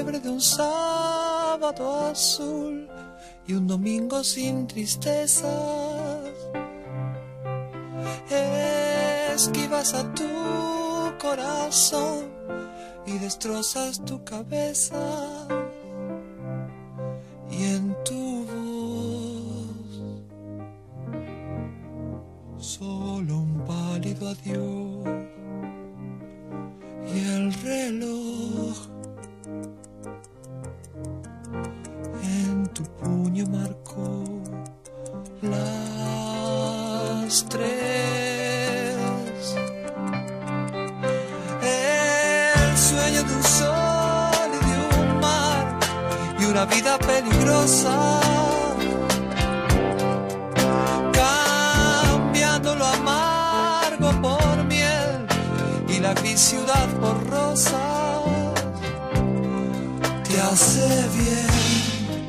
fiebre de un sábado azul y un domingo sin tristezas. Esquivas a tu corazón y destrozas tu cabeza, y en tu voz solo un pálido adiós, y el reloj en tu puño marcó las 3. El sueño de un sol y de un mar y una vida peligrosa, cambiando lo amargo por miel y la gris ciudad por rosas. Te hace bien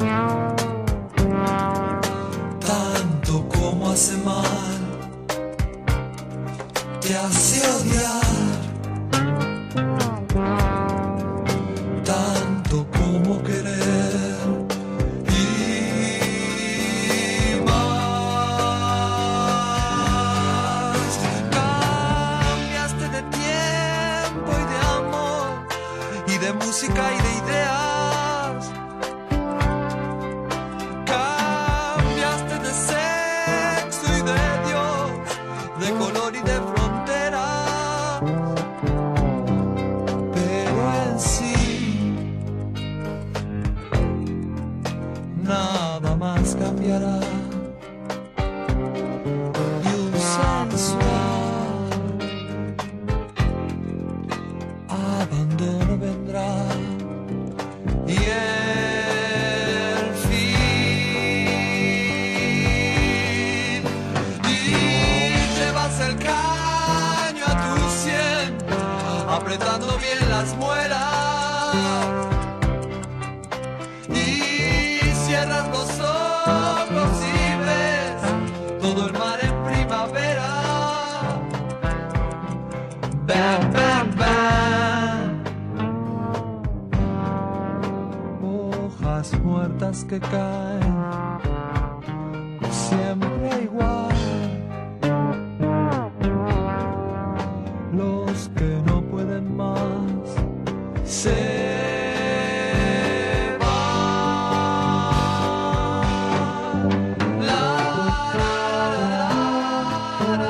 tanto como hace mal, te hace odiar tanto como querer, y más. Cambiaste de tiempo y de amor y de música y de ideas. Cambiaste de sexo y de Dios, de color y de frontera. Pero en sí nada más cambiará, y un sensual abandono vendrá, y el fin, y llevas el caño a tu sien, apretando bien las muelas, y cierras los ojos y ves todo el mar en primavera. Bam, bam, bam. Hojas muertas que caen, siempre igual. Los que no pueden más se van. La, la, la,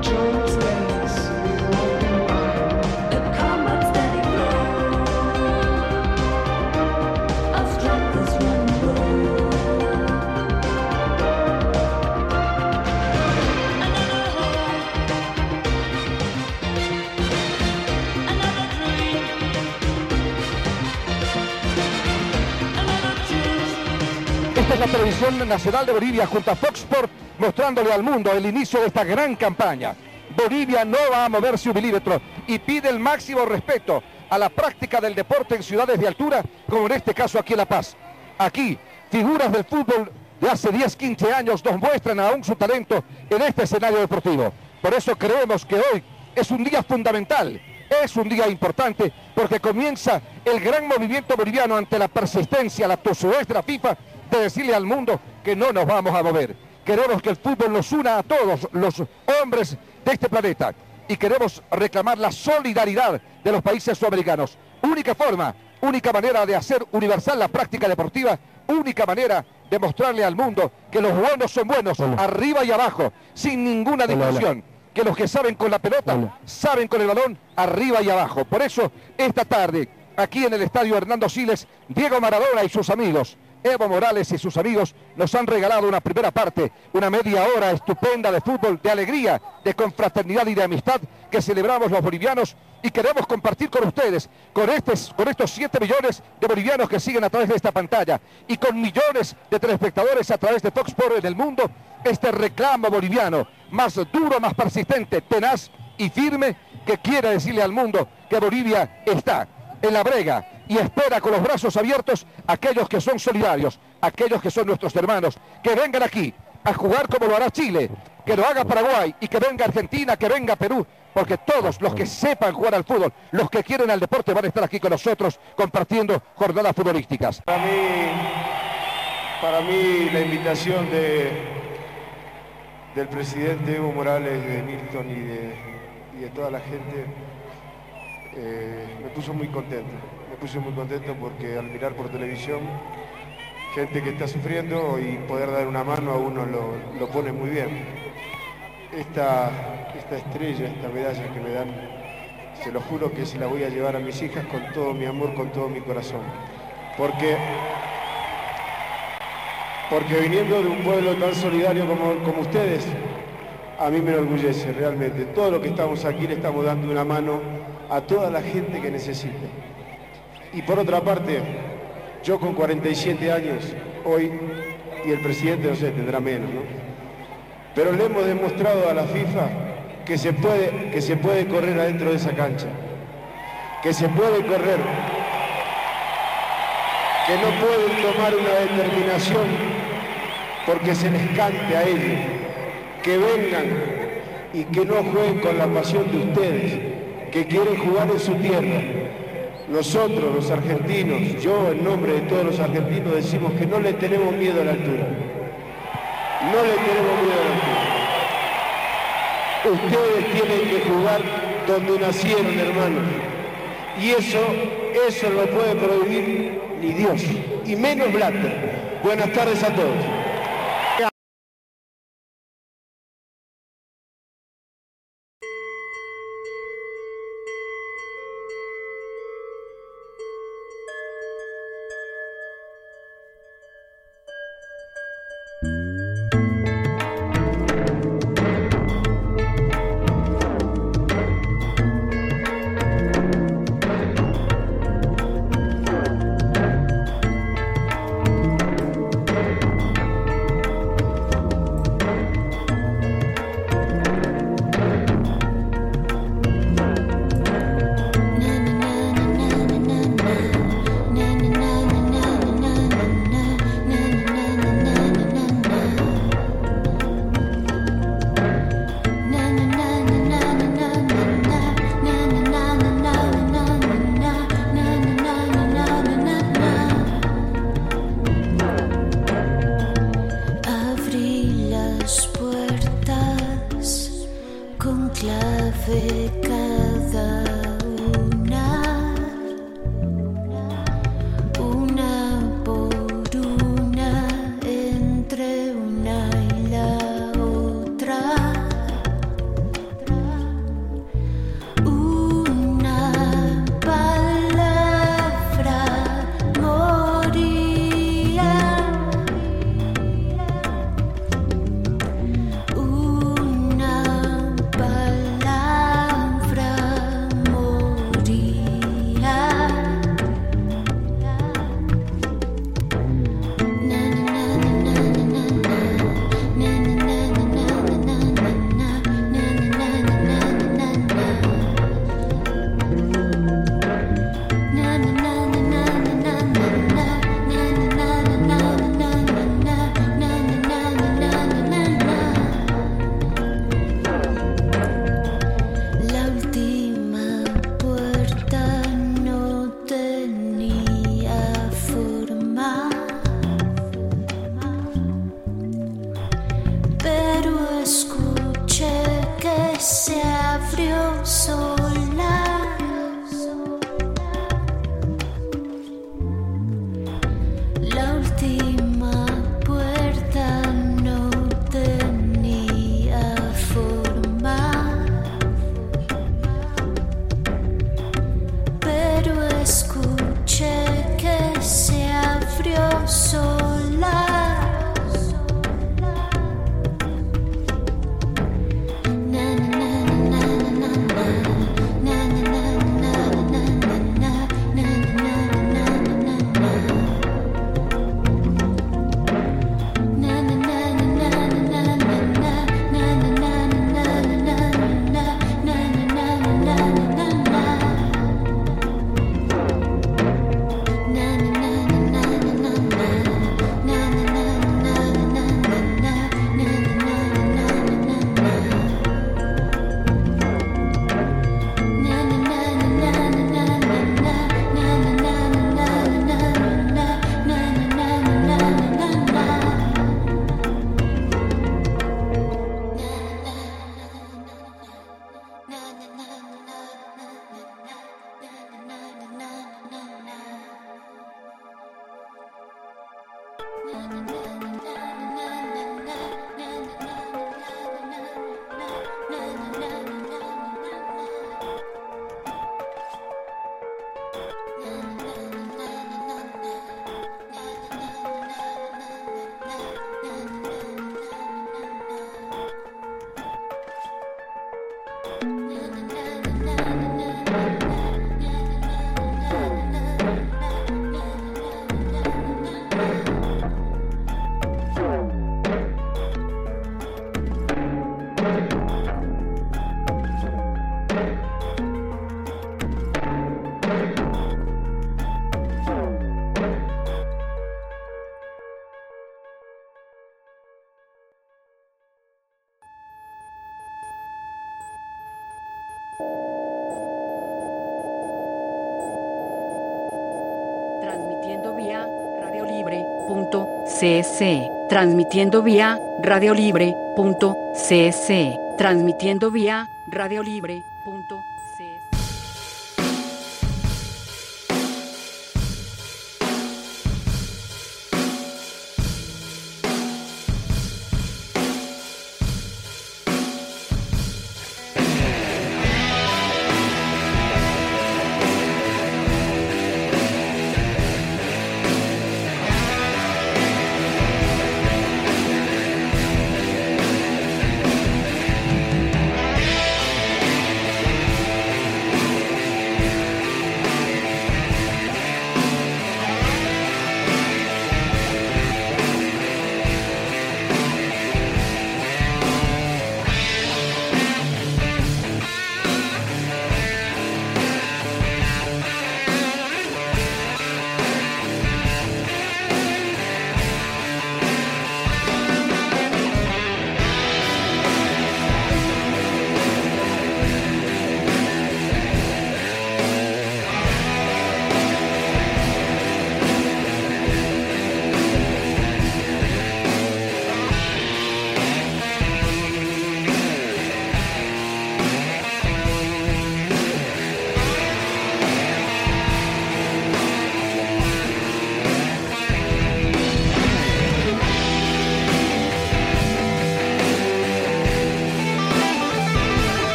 control space. A combat steady flow of strength is running low. Another dream. Another truth. Esta es la televisión nacional de Bolivia junto a Fox Sports, mostrándole al mundo el inicio de esta gran campaña. Bolivia no va a moverse un milímetro y pide el máximo respeto a la práctica del deporte en ciudades de altura, como en este caso aquí en La Paz. Aquí, figuras del fútbol de hace 10, 15 años nos muestran aún su talento en este escenario deportivo. Por eso creemos que hoy es un día fundamental, es un día importante, porque comienza el gran movimiento boliviano ante la persistencia, la tosudez de la FIFA, de decirle al mundo que no nos vamos a mover. Queremos que el fútbol nos una a todos los hombres de este planeta y queremos reclamar la solidaridad de los países sudamericanos. Única forma, única manera de hacer universal la práctica deportiva, única manera de mostrarle al mundo que los buenos son buenos, arriba y abajo, sin ninguna discusión. Que los que saben con la pelota, saben con el balón, arriba y abajo. Por eso, esta tarde, aquí en el Estadio Hernando Siles, Diego Maradona y sus amigos, Evo Morales y sus amigos nos han regalado una primera parte, una media hora estupenda de fútbol, de alegría, de confraternidad y de amistad que celebramos los bolivianos y queremos compartir con ustedes, con estos 7 millones de bolivianos que siguen a través de esta pantalla y con millones de telespectadores a través de Fox Sports en el mundo, este reclamo boliviano más duro, más persistente, tenaz y firme que quiere decirle al mundo que Bolivia está en la brega y espera con los brazos abiertos a aquellos que son solidarios, aquellos que son nuestros hermanos, que vengan aquí a jugar como lo hará Chile, que lo haga Paraguay y que venga Argentina, que venga Perú, porque todos los que sepan jugar al fútbol, los que quieren al deporte van a estar aquí con nosotros compartiendo jornadas futbolísticas. Para mí la invitación del presidente Evo Morales, de Milton y de toda la gente me puso muy contento. Me puse muy contento porque al mirar por televisión gente que está sufriendo y poder dar una mano a uno lo pone muy bien. Esta estrella, esta medalla que me dan, se lo juro que se la voy a llevar a mis hijas con todo mi amor, con todo mi corazón. Porque viniendo de un pueblo tan solidario como ustedes, a mí me enorgullece realmente. Todo lo que estamos aquí le estamos dando una mano a toda la gente que necesite. Y por otra parte, yo con 47 años hoy, y el presidente no sé, tendrá menos, ¿no? Pero le hemos demostrado a la FIFA que se puede correr adentro de esa cancha, que se puede correr, que no pueden tomar una determinación porque se les cante a ellos, que vengan y que no jueguen con la pasión de ustedes, que quieren jugar en su tierra. Nosotros, los argentinos, yo en nombre de todos los argentinos decimos que no le tenemos miedo a la altura. No le tenemos miedo a la altura. Ustedes tienen que jugar donde nacieron, hermanos. Y eso no puede prohibir ni Dios, y menos Blatter. Buenas tardes a todos. se abrió sola. La última puerta no tenía forma, pero escuché que se abrió sola. Transmitiendo vía radiolibre.cc. Transmitiendo vía radiolibre.cc. Transmitiendo vía radiolibre.cc.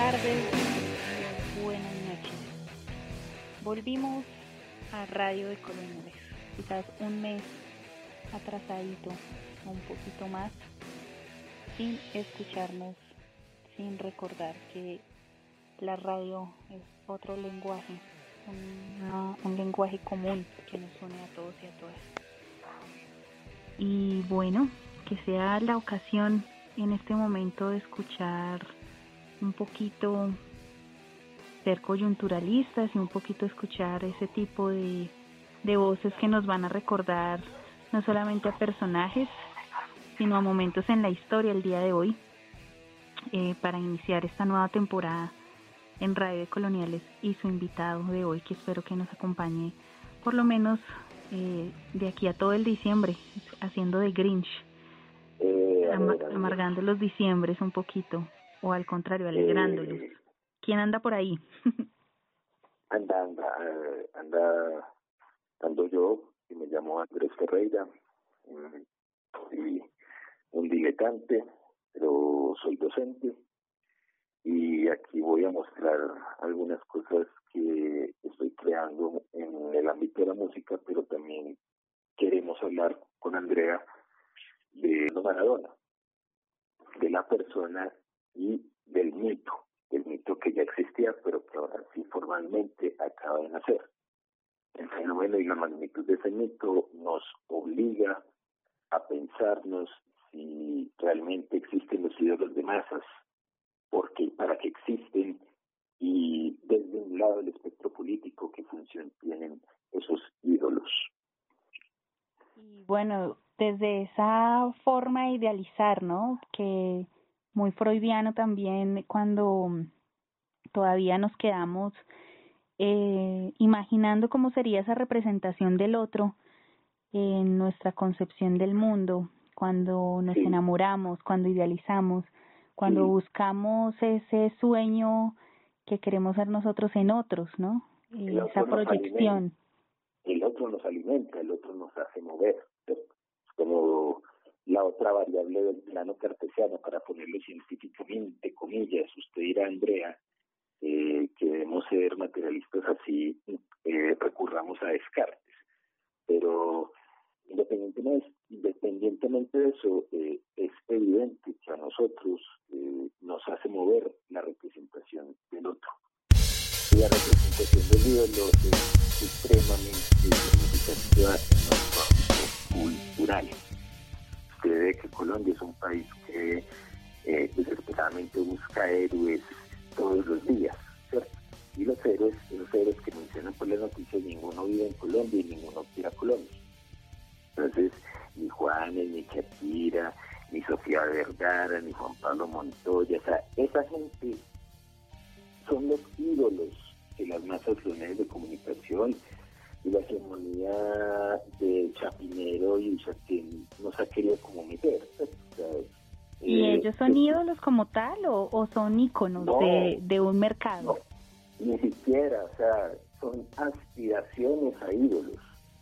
tardes, buenas noches. Volvimos a Radio de Coloniales, quizás un mes atrasadito, o un poquito más, sin escucharnos, sin recordar que la radio es otro lenguaje, un lenguaje común que nos une a todos y a todas. Y bueno, que sea la ocasión en este momento de escuchar un poquito, ser coyunturalistas y un poquito escuchar ese tipo de voces que nos van a recordar no solamente a personajes, sino a momentos en la historia el día de hoy, para iniciar esta nueva temporada en Radio de Coloniales, y su invitado de hoy, que espero que nos acompañe por lo menos de aquí a todo el diciembre, haciendo de Grinch, amargando los diciembres un poquito, o al contrario, alegrándolos. ¿Quién anda por ahí? Ando yo, y me llamo Andrés Ferreira, y un diletante, pero soy docente, y aquí voy a mostrar algunas cosas que estoy creando en el ámbito de la música, pero también queremos hablar con Andrea de Maradona, de la persona y del mito que ya existía, pero que ahora sí formalmente acaba de nacer. El fenómeno y la magnitud de ese mito nos obliga a pensarnos si realmente existen los ídolos de masas, porque para qué existen, y desde un lado del espectro político, qué función tienen esos ídolos. Y bueno, desde esa forma de idealizar, ¿no? Que muy freudiano también, cuando todavía nos quedamos imaginando cómo sería esa representación del otro en nuestra concepción del mundo, cuando nos enamoramos, cuando idealizamos, cuando buscamos ese sueño que queremos ser nosotros en otros, ¿no? Esa proyección. El otro nos alimenta, el otro nos hace mover, ¿cierto? Como la otra variable del plano cartesiano, para ponerlo científicamente, comillas. Usted dirá, Andrea, que debemos ser materialistas, así recurramos a Descartes, pero independientemente de eso, es evidente que a nosotros nos hace mover la representación del otro. Y la representación del ídolo es supremamente significativa en nuestro ámbito cultural. Usted ve que Colombia es un país que desesperadamente busca héroes todos los días, ¿cierto? Y los héroes que mencionan por las noticias, ninguno vive en Colombia y ninguno quiere a Colombia. Entonces, ni Juanes, ni Shakira, ni Sofía Vergara, ni Juan Pablo Montoya, o sea, esa gente son los ídolos que las masas, los medios de comunicación y la hegemonía de Chapinero y Usaquén nos ha querido como meter, ¿cierto? O sea, ¿y ellos son ídolos como tal o son íconos de un mercado? No, ni siquiera, o sea, son aspiraciones a ídolos.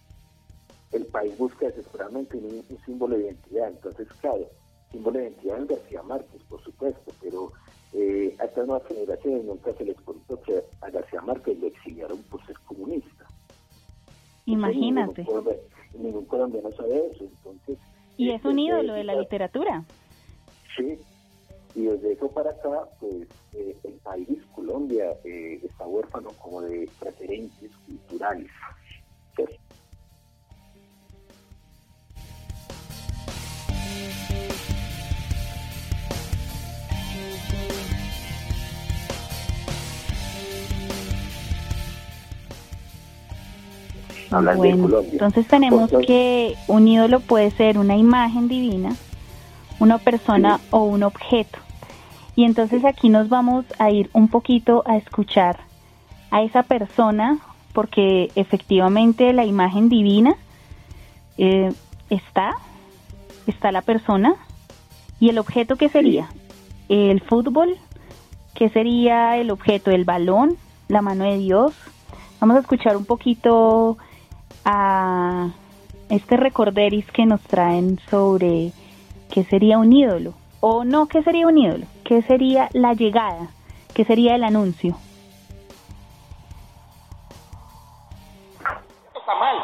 El país busca desesperadamente un símbolo de identidad. Entonces, claro, símbolo de identidad en García Márquez, por supuesto, pero a estas nuevas generaciones nunca se les contó que a García Márquez lo exiliaron por ser comunista. Imagínate. Ningún colombiano sabe eso, entonces... Y es un ídolo de la literatura. Sí, y desde eso para acá, pues, el país, Colombia, está huérfano como de referentes culturales, ¿sí? Bueno, entonces tenemos que un ídolo puede ser una imagen divina, una persona o un objeto. Y entonces aquí nos vamos a ir un poquito a escuchar a esa persona, porque efectivamente la imagen divina está la persona. ¿Y el objeto qué sería? El fútbol. ¿Qué sería el objeto? El balón, la mano de Dios. Vamos a escuchar un poquito a este recorderis que nos traen sobre qué sería un ídolo, o no qué sería un ídolo, qué sería la llegada ¿Qué sería el anuncio? Está mal.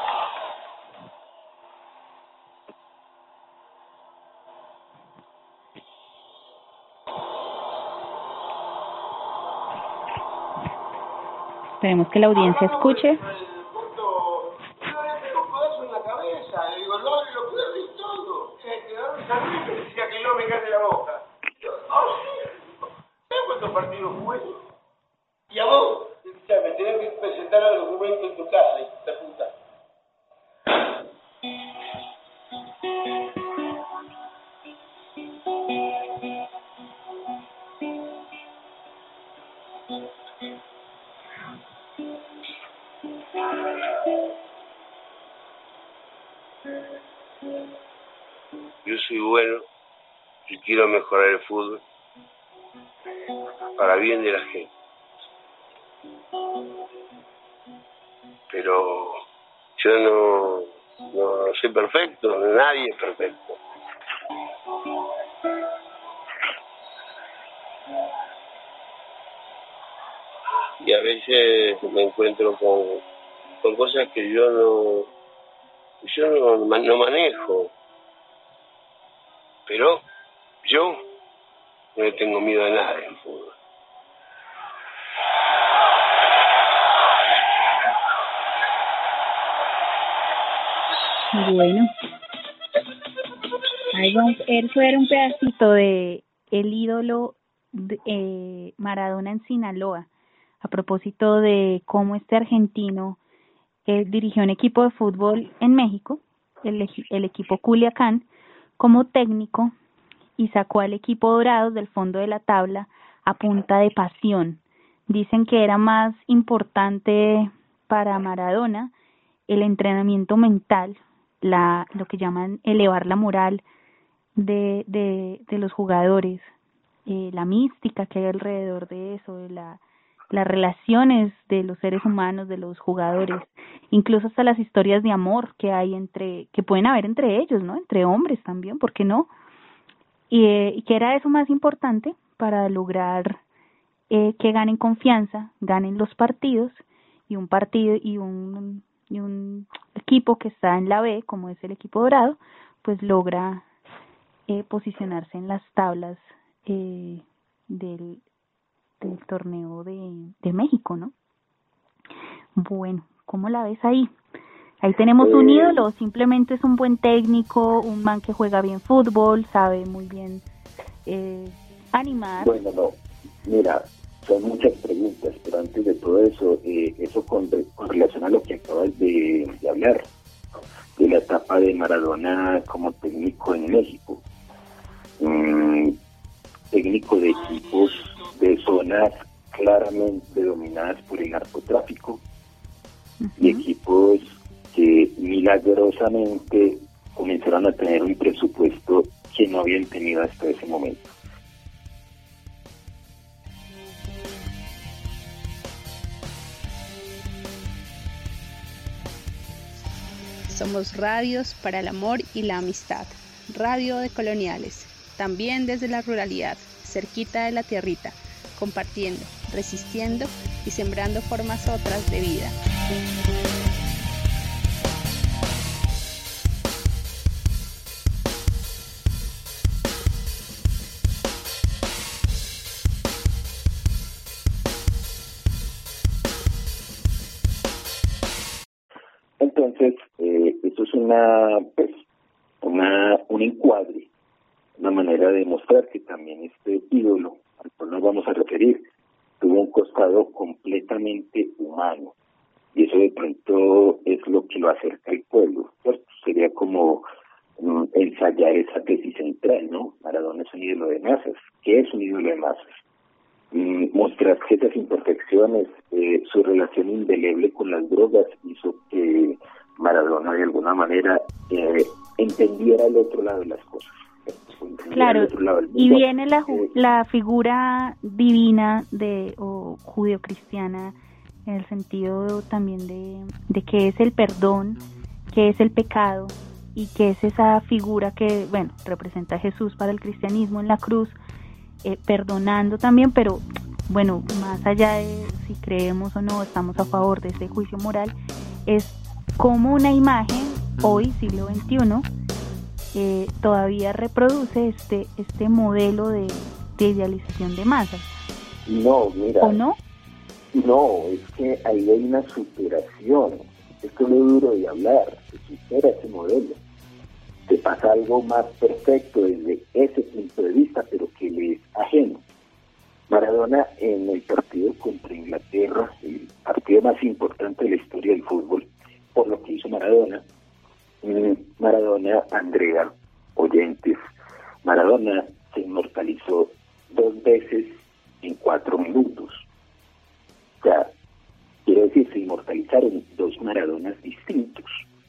Esperemos que la audiencia escuche. El punto, yo tengo un pedazo en la cabeza, le digo, lo perdí todo. Quedaron saliendo y decía que no me cae la boca. Yo, sí. ¿Sabes cuántos partidos jugué? ¿Y a vos? O sea, me tenés que presentar el documento en tu casa, hija de puta. Yo soy bueno y quiero mejorar el fútbol para bien de la gente. Pero yo no soy perfecto, nadie es perfecto. Y a veces me encuentro con cosas que yo no manejo. Pero yo no le tengo miedo a nada en fútbol. Bueno, ahí vamos. Eso era un pedacito de el ídolo de, Maradona en Sinaloa, a propósito de cómo este argentino dirigió un equipo de fútbol en México, el equipo Culiacán, como técnico, y sacó al equipo Dorados del fondo de la tabla a punta de pasión. Dicen que era más importante para Maradona el entrenamiento mental, lo que llaman elevar la moral de los jugadores, la mística que hay alrededor de eso, de las relaciones de los seres humanos, de los jugadores, incluso hasta las historias de amor que hay que pueden haber entre ellos, ¿no? Entre hombres también, ¿por qué no? Y que era eso más importante para lograr que ganen confianza, ganen los partidos, y un equipo que está en la B, como es el equipo Dorado, pues logra posicionarse en las tablas del torneo de México, ¿no? Bueno, ¿cómo la ves ahí? Ahí tenemos un ídolo, simplemente es un buen técnico, un man que juega bien fútbol, sabe muy bien animar. Bueno, no, mira, son muchas preguntas, pero antes de todo eso, eso con relación a lo que acabas de hablar, de la etapa de Maradona como técnico en México, técnico de equipos de zonas claramente dominadas por el narcotráfico, y equipos que milagrosamente comenzaron a tener un presupuesto que no habían tenido hasta ese momento. Somos radios para el amor y la amistad, radio de coloniales, también desde la ruralidad, cerquita de la tierrita, compartiendo, resistiendo y sembrando formas otras de vida. Entonces, esto es un encuadre, una manera de mostrar que también este ídolo, al cual nos vamos a referir, tuvo un costado completamente humano, y eso de pronto es lo que lo acerca al pueblo, ¿cierto? Sería como ensayar esa tesis central, ¿no? Maradona es un ídolo de masas. ¿Qué es un ídolo de masas? Mostrar esas imperfecciones, su relación indeleble con las drogas hizo que Maradona de alguna manera entendiera el otro lado de las cosas. Claro, y viene la figura divina o judeocristiana, en el sentido también de que es el perdón, que es el pecado, y que es esa figura que, bueno, representa a Jesús para el cristianismo en la cruz, perdonando también, pero bueno, más allá de si creemos o no estamos a favor de ese juicio moral, es como una imagen, hoy, siglo XXI, todavía reproduce este modelo de idealización de masas. No, mira. ¿O no? No, es que ahí hay una superación. Esto es lo duro de hablar, se supera ese modelo. Se pasa algo más perfecto desde ese punto de vista, pero que le es ajeno. Maradona en el partido contra Inglaterra, el partido más importante de la historia del fútbol, por lo que hizo Maradona, Andrea, oyentes, Maradona se inmortalizó 2 veces en 4 minutos. O sea, quiero decir, se inmortalizaron 2 Maradonas distintos.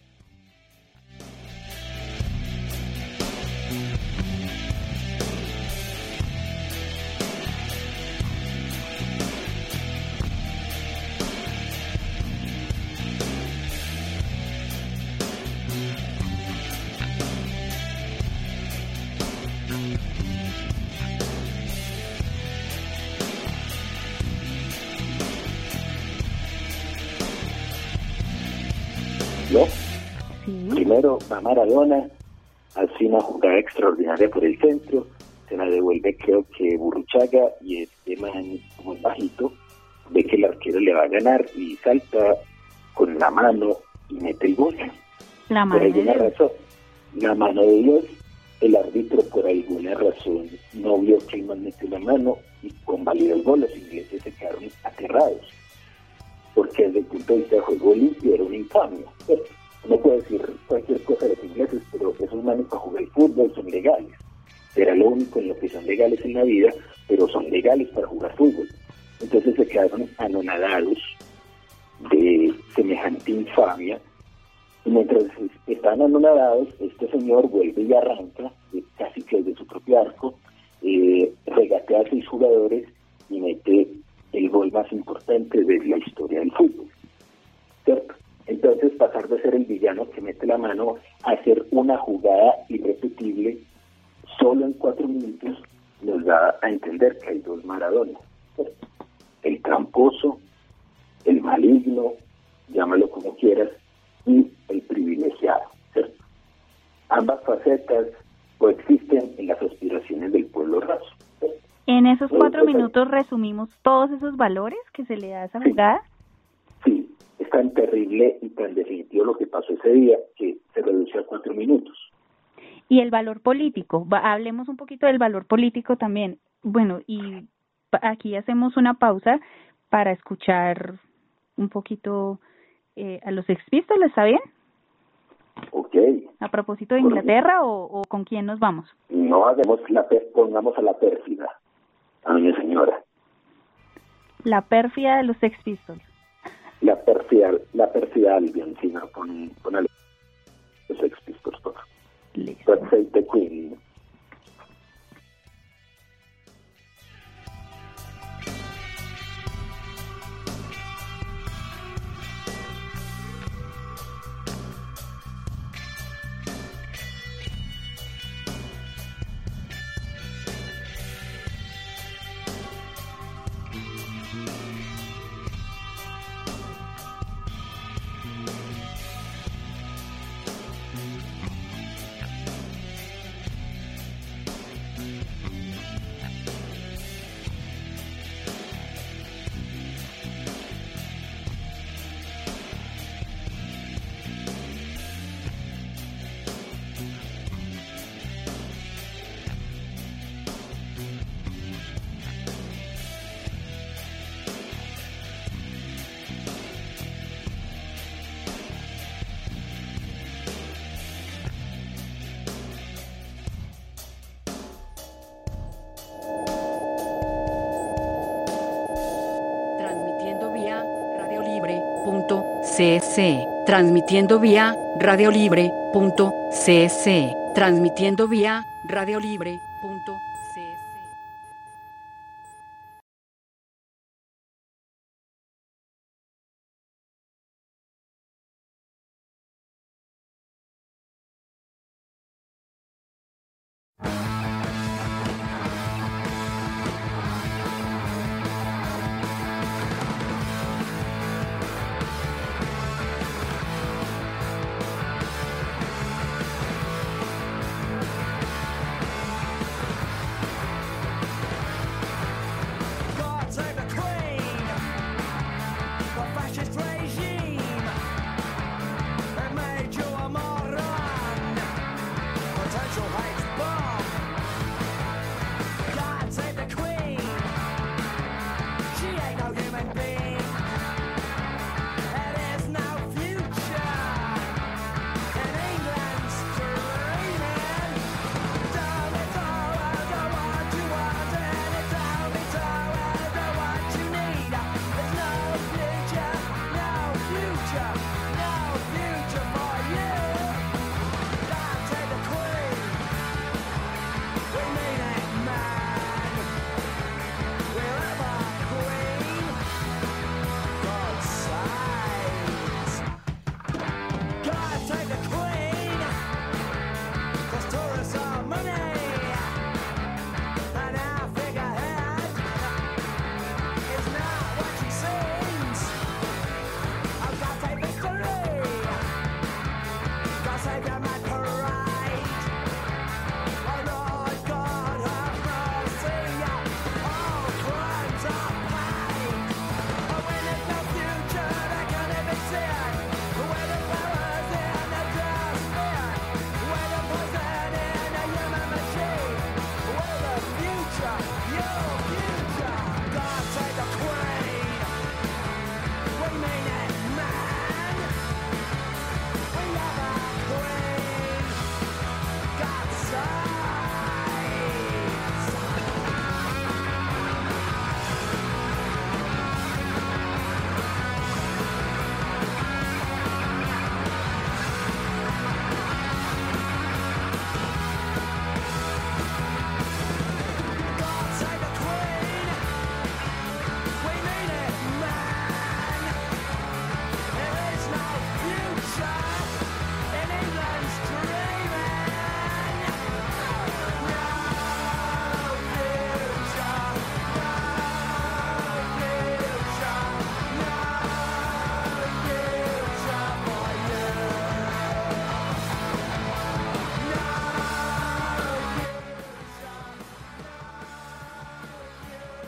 ¿No? Sí. Primero va Maradona, hace una jugada extraordinaria por el centro, se la devuelve creo que Burruchaga, y este man muy bajito ve que el arquero le va a ganar y salta con la mano y mete el gol. La Por mano de alguna Dios. razón, la mano de Dios, el árbitro por alguna razón no vio que el man metió la mano y convalidó el gol. Los ingleses se quedaron aterrados, porque desde el punto de vista de juego limpio era una infamia. No puedo decir cualquier cosa de los ingleses, pero esos manes para jugar fútbol son legales. Era lo único en lo que son legales en la vida, pero son legales para jugar fútbol. Entonces se quedaron anonadados de semejante infamia, y mientras estaban anonadados, este señor vuelve y arranca, casi que desde su propio arco, regatea a 6 jugadores y mete el gol más importante de la historia del fútbol, ¿cierto? Entonces pasar de ser el villano que mete la mano a hacer una jugada irrepetible solo en 4 minutos nos da a entender que hay 2 Maradonas, ¿cierto? El tramposo, el maligno, llámalo como quieras, y el privilegiado, ¿cierto? Ambas facetas coexisten en las aspiraciones del pueblo raso, ¿cierto? En esos 4 minutos resumimos todos esos valores que se le da a esa jugada. Sí, es tan terrible y tan definitivo lo que pasó ese día que se reduce a 4 minutos. Y el valor político, hablemos un poquito del valor político también. Bueno, y aquí hacemos una pausa para escuchar un poquito a los Sex Pistols, ¿está bien? Ok. ¿A propósito de Inglaterra o con quién nos vamos? No hagamos pongamos a la pérfida, a mi señora. La pérfida de los Sex Pistols. La pérfida Albion, si no, con los Sex Pistols, por favor. Listo. God Save the Queen. CC, transmitiendo vía radiolibre.cc, transmitiendo vía radiolibre.cc.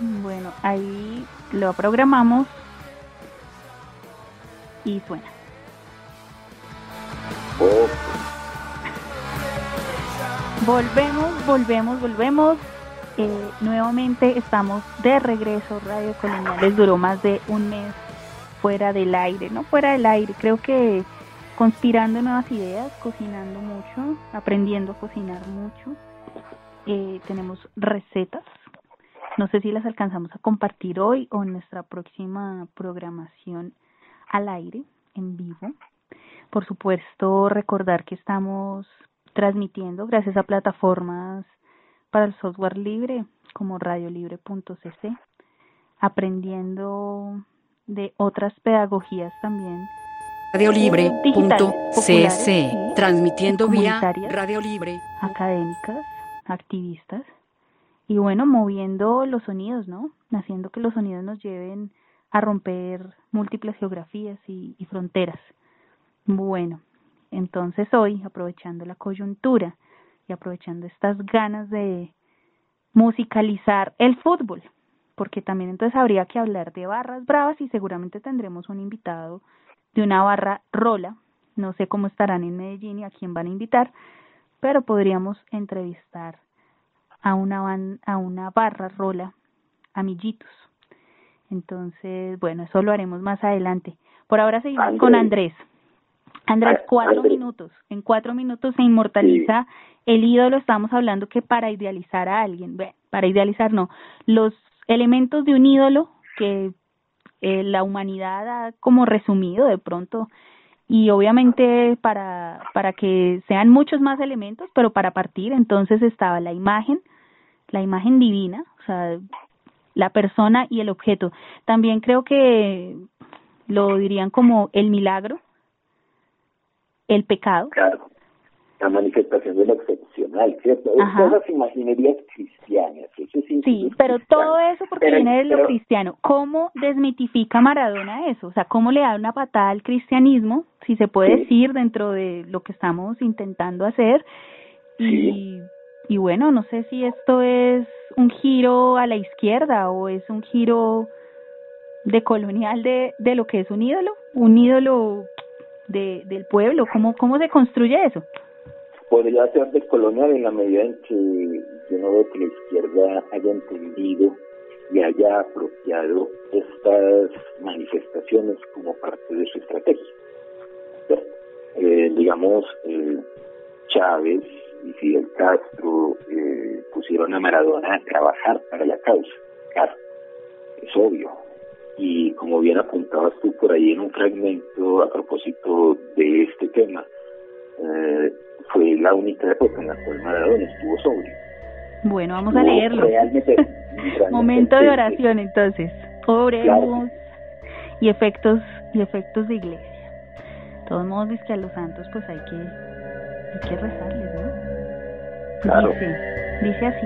Bueno, ahí lo programamos y suena. Volvemos. Nuevamente estamos de regreso. Radio Coloniales duró más de un mes fuera del aire, creo que conspirando nuevas ideas, cocinando mucho, aprendiendo a cocinar mucho. Tenemos recetas, no sé si las alcanzamos a compartir hoy o en nuestra próxima programación al aire, en vivo. Por supuesto, recordar que estamos transmitiendo gracias a plataformas para el software libre como radiolibre.cc, aprendiendo de otras pedagogías también. Radiolibre.cc, transmitiendo vía comunitarias, Radio Libre. Académicas, activistas, y bueno, moviendo los sonidos, ¿no? Haciendo que los sonidos nos lleven a romper múltiples geografías y fronteras. Bueno, entonces hoy, aprovechando la coyuntura y aprovechando estas ganas de musicalizar el fútbol, porque también entonces habría que hablar de barras bravas y seguramente tendremos un invitado de una barra rola. No sé cómo estarán en Medellín y a quién van a invitar, pero podríamos entrevistar a una barra rola, amiguitos. Entonces, bueno, eso lo haremos más adelante. Por ahora seguimos con Andrés. Andrés, 4 minutos. En 4 minutos se inmortaliza el ídolo. Estamos hablando que para idealizar a alguien, para idealizar no, los elementos de un ídolo que la humanidad ha como resumido de pronto, y obviamente para que sean muchos más elementos, pero para partir entonces estaba la imagen divina, o sea, la persona y el objeto. También creo que lo dirían como el milagro, el pecado. Claro, la manifestación de lo excepcional, ¿cierto? Todas imaginerías cristianas, eso sí, pero todo eso porque viene de lo cristiano. ¿Cómo desmitifica Maradona eso? O sea, ¿cómo le da una patada al cristianismo, si se puede decir, dentro de lo que estamos intentando hacer? Y bueno, no sé si esto es un giro a la izquierda o es un giro decolonial de lo que es un ídolo del pueblo. ¿Cómo se construye eso? Podría ser decolonial en la medida en que yo no veo que la izquierda haya entendido y haya apropiado estas manifestaciones como parte de su estrategia. Digamos, Chávez y Fidel Castro pusieron a Maradona a trabajar para la causa. Claro, es obvio. Y como bien apuntabas tú por ahí en un fragmento a propósito de este tema, fue la única época en la cual Maradona estuvo sobrio. Bueno, vamos a leerlo. Realmente momento de oración, entonces. Oremos. Claro. Y efectos de iglesia. De todos modos, es que a los santos pues hay que rezarles, ¿no? Claro. Dice así: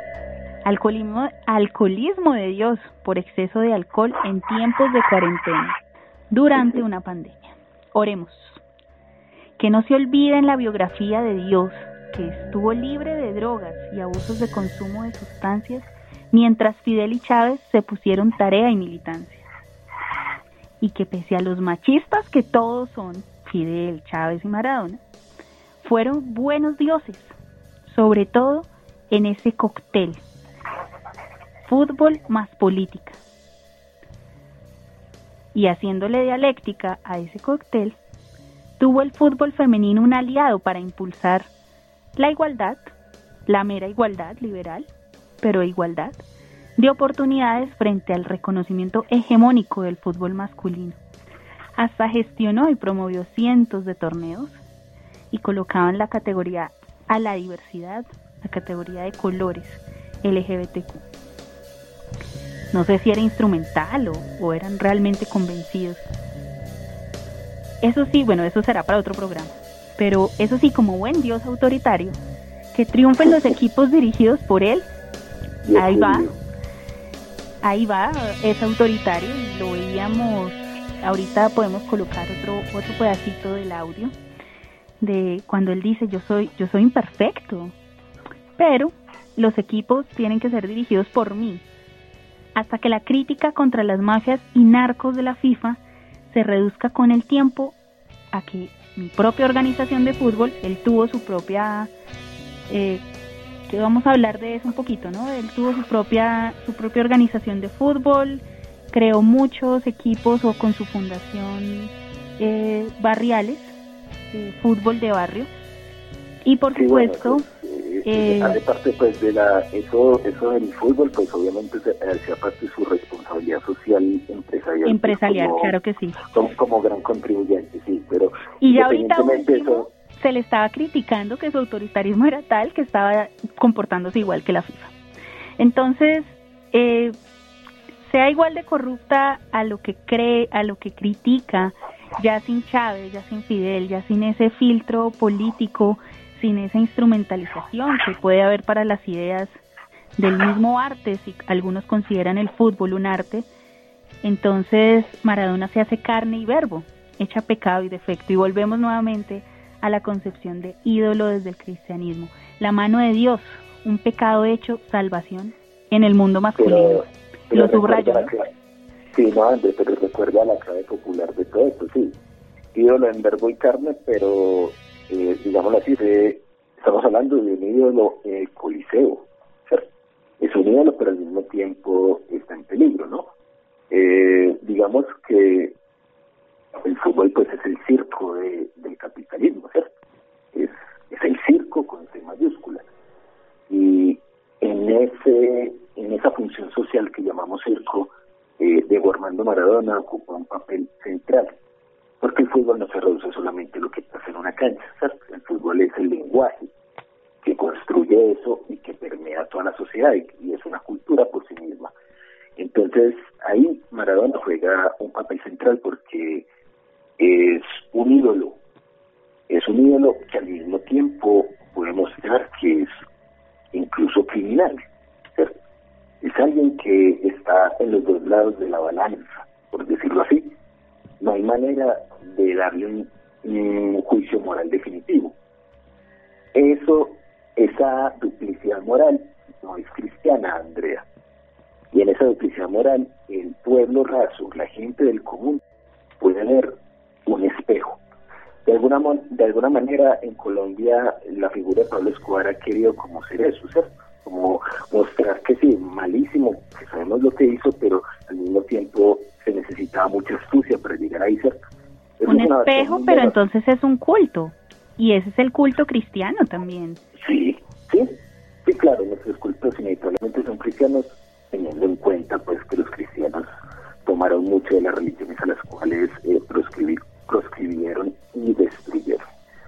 alcoholismo de Dios por exceso de alcohol en tiempos de cuarentena, durante una pandemia. Oremos. Que no se olvide en la biografía de Dios que estuvo libre de drogas y abusos de consumo de sustancias mientras Fidel y Chávez se pusieron tarea y militancia. Y que pese a los machistas que todos son, Fidel, Chávez y Maradona, fueron buenos dioses, sobre todo en ese cóctel, fútbol más política. Y haciéndole dialéctica a ese cóctel, tuvo el fútbol femenino un aliado para impulsar la igualdad, la mera igualdad liberal, pero igualdad de oportunidades frente al reconocimiento hegemónico del fútbol masculino. Hasta gestionó y promovió cientos de torneos y colocaban la categoría a la diversidad, la categoría de colores LGBTQ. No sé si era instrumental o eran realmente convencidos. Eso sí, bueno, eso será para otro programa. Pero eso sí, como buen dios autoritario, que triunfen los equipos dirigidos por él. Ahí va, es autoritario. Y lo veíamos, ahorita podemos colocar otro pedacito del audio de cuando él dice: yo soy imperfecto, pero los equipos tienen que ser dirigidos por mí. hasta que la crítica contra las mafias y narcos de la FIFA se reduzca con el tiempo a que mi propia organización de fútbol, él tuvo su propia, que vamos a hablar de eso un poquito, ¿no? Él tuvo su propia organización de fútbol, creó muchos equipos o con su fundación barriales, fútbol de barrio, y por supuesto... hace parte pues de eso del fútbol, pues obviamente hacía parte de su responsabilidad social empresarial como, claro que sí, como gran contribuyente, sí, pero y ya ahorita último se le estaba criticando que su autoritarismo era tal que estaba comportándose igual que la FIFA. Entonces sea igual de corrupta a lo que cree, a lo que critica, ya sin Chávez, ya sin Fidel, ya sin ese filtro político, sin esa instrumentalización que puede haber para las ideas del mismo arte, si algunos consideran el fútbol un arte. Entonces Maradona se hace carne y verbo, echa pecado y defecto, y volvemos nuevamente a la concepción de ídolo desde el cristianismo. La mano de Dios, un pecado hecho salvación en el mundo masculino. Lo subrayo, ¿no? Sí, no, Andrés, pero recuerda la clave popular de todo esto, sí. Ídolo en verbo y carne, pero digámoslo así, estamos hablando de un ídolo coliseo, ¿cierto? Es un ídolo, pero al mismo tiempo está en peligro, ¿no? Digamos que el fútbol pues es el circo del capitalismo, ¿cierto? Es el circo con C mayúscula. Y en esa función social que llamamos circo, Diego Armando Maradona ocupa un papel central, porque el fútbol no se reduce solamente a lo que pasa en una cancha, ¿cierto? El fútbol es el lenguaje que construye eso y que permea toda la sociedad y es una cultura por sí misma. Entonces ahí Maradona juega un papel central porque es un ídolo que al mismo tiempo puede mostrar que es incluso criminal, ¿cierto? Es alguien que está en los dos lados de la balanza, por decirlo así. No hay manera de darle un juicio moral definitivo. Esa duplicidad moral no es cristiana, Andrea. Y en esa duplicidad moral, el pueblo raso, la gente del común, puede ver un espejo. De alguna manera, en Colombia, la figura de Pablo Escobar ha querido como ser eso, ¿cierto? Como mostrar que sí, malísimo, que sabemos lo que hizo, pero al mismo tiempo se necesitaba mucha astucia para llegar ahí, ¿cierto? Un espejo, pero entonces es un culto, y ese es el culto cristiano también. Sí, claro, nuestros cultos inevitablemente son cristianos, teniendo en cuenta pues que los cristianos tomaron mucho de las religiones a las cuales proscribieron y destruyeron.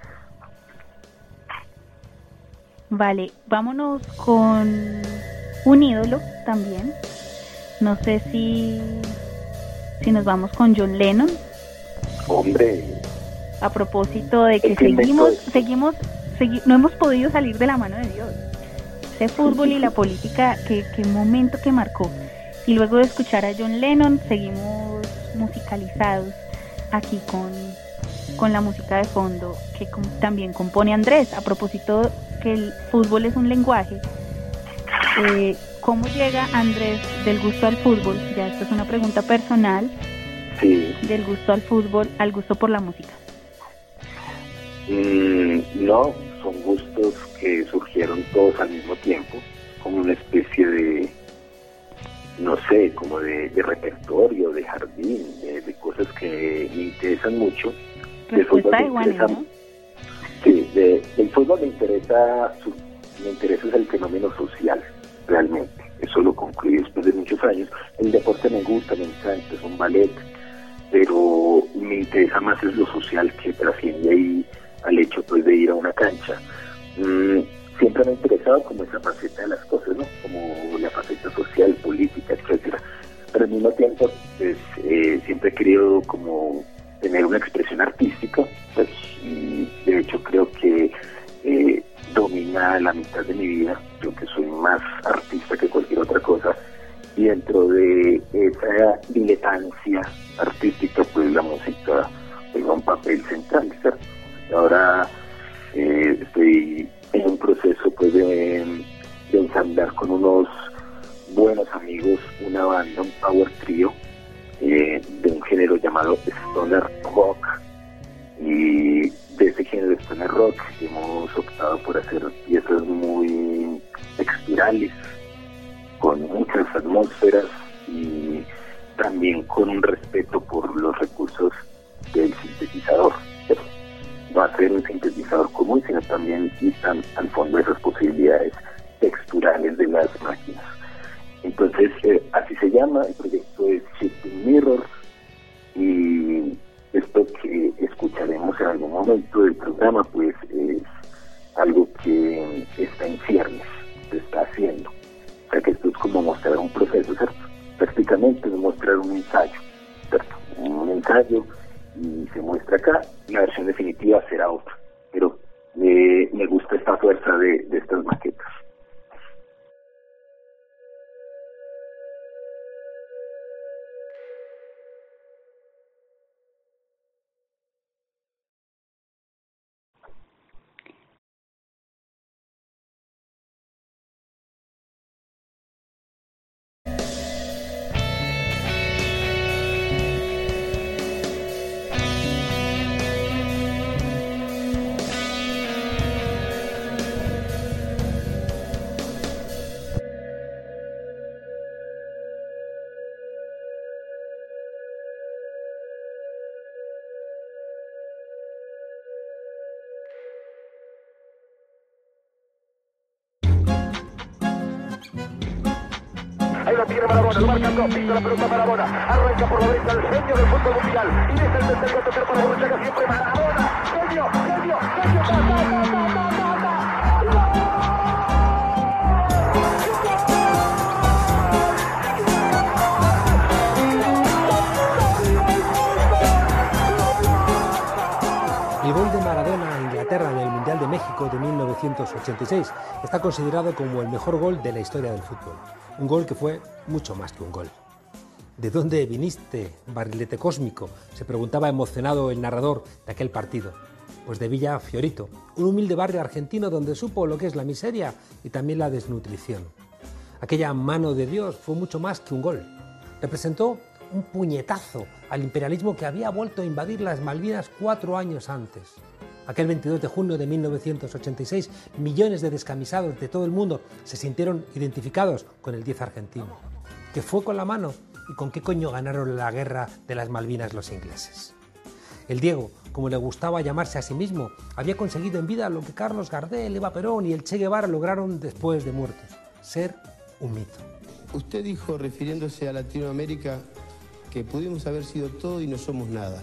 Vale, vámonos con un ídolo también. No sé si nos vamos con John Lennon. Hombre. A propósito de que no hemos podido salir de la mano de Dios. Ese fútbol y la política, qué momento que marcó. Y luego de escuchar a John Lennon, seguimos musicalizados aquí con la música de fondo que también compone Andrés. A propósito que el fútbol es un lenguaje, ¿cómo llega Andrés del gusto al fútbol? Ya esto es una pregunta personal. Sí. Del gusto al fútbol al gusto por la música. No, son gustos que surgieron todos al mismo tiempo, como una especie de, no sé, como de repertorio, de jardín, de cosas que me interesan mucho. Respuesta de Juan, ¿no? Sí, del fútbol me interesa es el fenómeno social, realmente. Eso lo concluí después de muchos años. El deporte me gusta, me encanta, es un ballet, pero me interesa más es lo social que trasciende ahí al hecho pues de ir a una cancha. Siempre me ha interesado como esa faceta de las cosas, ¿no? Como la faceta social, política, etcétera. Pero al mismo tiempo, pues, siempre he querido como tener una expresión artística, pues, y de hecho creo que domina la mitad de mi vida. Creo que soy más artista que cualquier otra cosa, y dentro de esa diletancia artística, pues la música juega un papel central, ¿cierto? Ahora estoy en un proceso pues de ensamblar con unos buenos amigos un una banda, un power trio de un género llamado stoner rock, y de ese género stoner rock hemos optado por hacer piezas muy texturales, con muchas atmósferas y también con un respeto por los recursos del sintetizador. No hacer un sintetizador común, sino también quitan al fondo esas posibilidades texturales de las máquinas. Entonces, así se llama, el proyecto es Shifting Mirrors, y esto que escucharemos en algún momento del programa, pues es algo que está en ciernes, se está haciendo. O sea que esto es como mostrar un proceso, ¿cierto? Prácticamente es mostrar un ensayo, ¿cierto? Un ensayo, y se muestra acá. La versión definitiva será otra, pero me gusta esta fuerza de estas maquetas. Ahí lo tiene Maradona, lo marcan dos, pisa la pelota Maradona, arranca por la derecha el genio del fútbol mundial, y deja el tercer tocar para Borruchaga, siempre Maradona, genio, El gol de Maradona a Inglaterra en el Mundial de México de 1986 está considerado como el mejor gol de la historia del fútbol. Un gol que fue mucho más que un gol. ¿De dónde viniste, barrilete cósmico?, se preguntaba emocionado el narrador de aquel partido. Pues de Villa Fiorito, un humilde barrio argentino donde supo lo que es la miseria y también la desnutrición. Aquella mano de Dios fue mucho más que un gol. Representó un puñetazo al imperialismo que había vuelto a invadir las Malvinas 4 años antes. Aquel 22 de junio de 1986, millones de descamisados de todo el mundo se sintieron identificados con el 10 argentino. ¿Qué fue con la mano? ¿Y con qué coño ganaron la guerra de las Malvinas los ingleses? El Diego, como le gustaba llamarse a sí mismo, había conseguido en vida lo que Carlos Gardel, Eva Perón y el Che Guevara lograron después de muertos: ser un mito. Usted dijo, refiriéndose a Latinoamérica, que pudimos haber sido todo y no somos nada.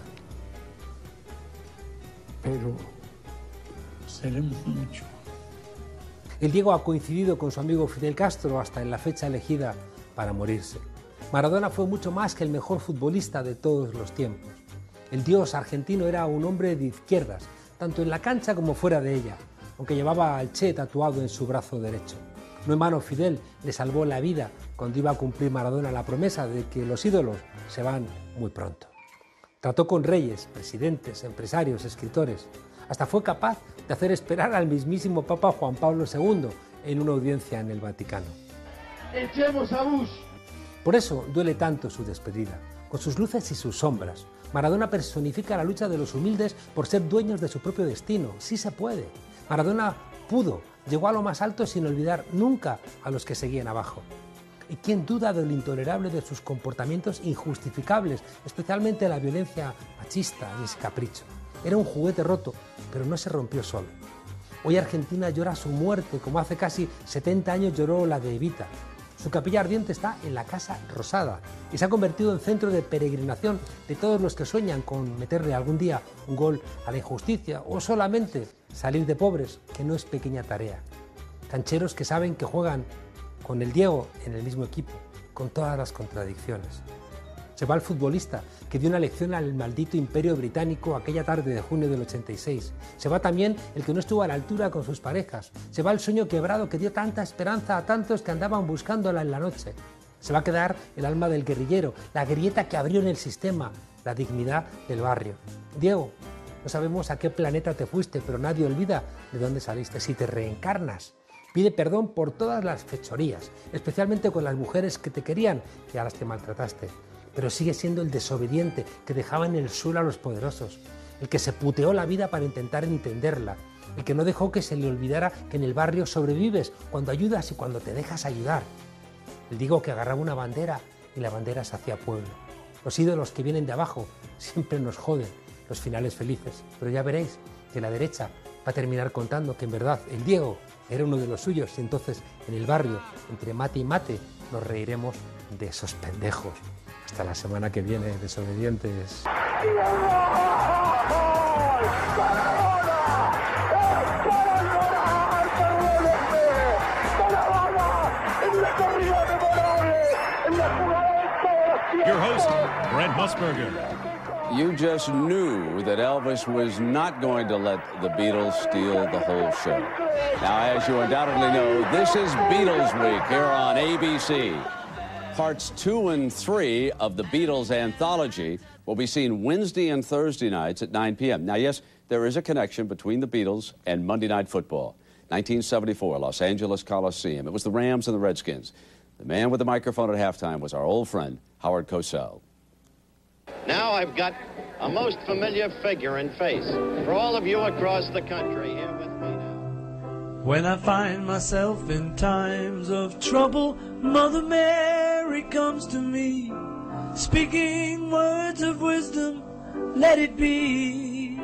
Pero seremos mucho. El Diego ha coincidido con su amigo Fidel Castro hasta en la fecha elegida para morirse. Maradona fue mucho más que el mejor futbolista de todos los tiempos. El dios argentino era un hombre de izquierdas, tanto en la cancha como fuera de ella, aunque llevaba al Che tatuado en su brazo derecho. No en vano Fidel le salvó la vida cuando iba a cumplir Maradona la promesa de que los ídolos se van muy pronto. Trató con reyes, presidentes, empresarios, escritores. Hasta fue capaz de hacer esperar al mismísimo Papa Juan Pablo II en una audiencia en el Vaticano. ¡Echemos a Bush! Por eso duele tanto su despedida, con sus luces y sus sombras. Maradona personifica la lucha de los humildes por ser dueños de su propio destino. Sí se puede. Maradona pudo, llegó a lo más alto sin olvidar nunca a los que seguían abajo. ¿Y quién duda de lo intolerable de sus comportamientos injustificables, especialmente la violencia machista y ese capricho? Era un juguete roto, pero no se rompió solo. Hoy Argentina llora su muerte, como hace casi 70 años lloró la de Evita. Su capilla ardiente está en la Casa Rosada y se ha convertido en centro de peregrinación de todos los que sueñan con meterle algún día un gol a la injusticia o solamente salir de pobres, que no es pequeña tarea. Cancheros que saben que juegan con el Diego en el mismo equipo, con todas las contradicciones. Se va el futbolista que dio una lección al maldito imperio británico aquella tarde de junio del 86. Se va también el que no estuvo a la altura con sus parejas. Se va el sueño quebrado que dio tanta esperanza a tantos que andaban buscándola en la noche. Se va a quedar el alma del guerrillero, la grieta que abrió en el sistema, la dignidad del barrio. Diego, no sabemos a qué planeta te fuiste, pero nadie olvida de dónde saliste. Si te reencarnas, Pide perdón por todas las fechorías, especialmente con las mujeres que te querían y a las que maltrataste. Pero sigue siendo el desobediente que dejaba en el suelo a los poderosos, el que se puteó la vida para intentar entenderla, el que no dejó que se le olvidara que en el barrio sobrevives cuando ayudas y cuando te dejas ayudar. El Diego que agarraba una bandera y la bandera se hacía pueblo. Los ídolos que vienen de abajo siempre nos joden los finales felices, pero ya veréis que la derecha va a terminar contando que en verdad el Diego era uno de los suyos y entonces en el barrio, entre mate y mate, nos reiremos de esos pendejos. Hasta la semana que viene, desobedientes. Your host, Brent Musburger. You just knew that Elvis was not going to let the Beatles steal the whole show. Now, as you undoubtedly know, this is Beatles Week here on ABC. Parts 2 and 3 of the Beatles anthology will be seen Wednesday and Thursday nights at 9 p.m. Now, yes, there is a connection between the Beatles and Monday Night Football. 1974, Los Angeles Coliseum. It was the Rams and the Redskins. The man with the microphone at halftime was our old friend, Howard Cosell. Now I've got a most familiar figure and face for all of you across the country here with me now. When I find myself in times of trouble, Mother Mary comes to me, speaking words of wisdom, let it be.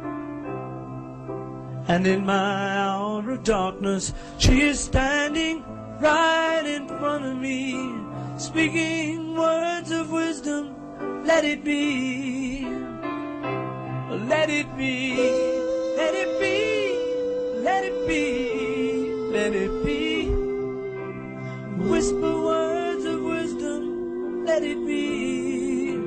And in my hour of darkness, she is standing right in front of me, speaking words of wisdom, let it be. Let it be. Let it be. Let it be. Let it be. Whisper words of wisdom, let it be.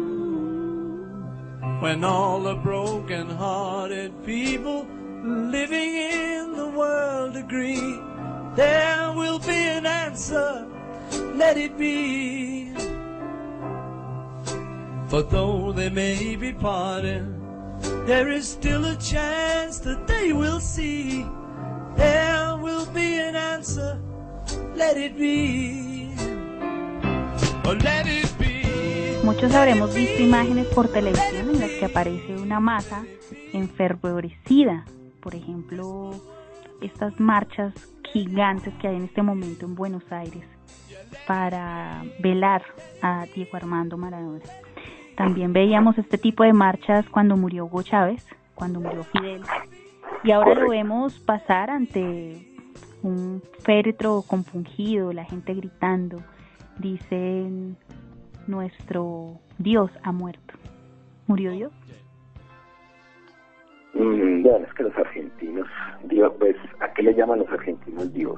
When all the broken-hearted people living in the world agree, there will be an answer, let it be. For though they may be parted, there is still a chance that they will see. There will be an answer, let it be. Oh, let it be. Muchos habremos visto imágenes por televisión en las que aparece una masa enfervorecida. Por ejemplo, estas marchas gigantes que hay en este momento en Buenos Aires para velar a Diego Armando Maradona. También veíamos este tipo de marchas cuando murió Hugo Chávez, cuando murió Fidel, y ahora lo vemos pasar ante un féretro compungido, la gente gritando, dicen, nuestro Dios ha muerto. ¿Murió Dios? Bueno, es que los argentinos, Dios, pues, ¿a qué le llaman los argentinos Dios?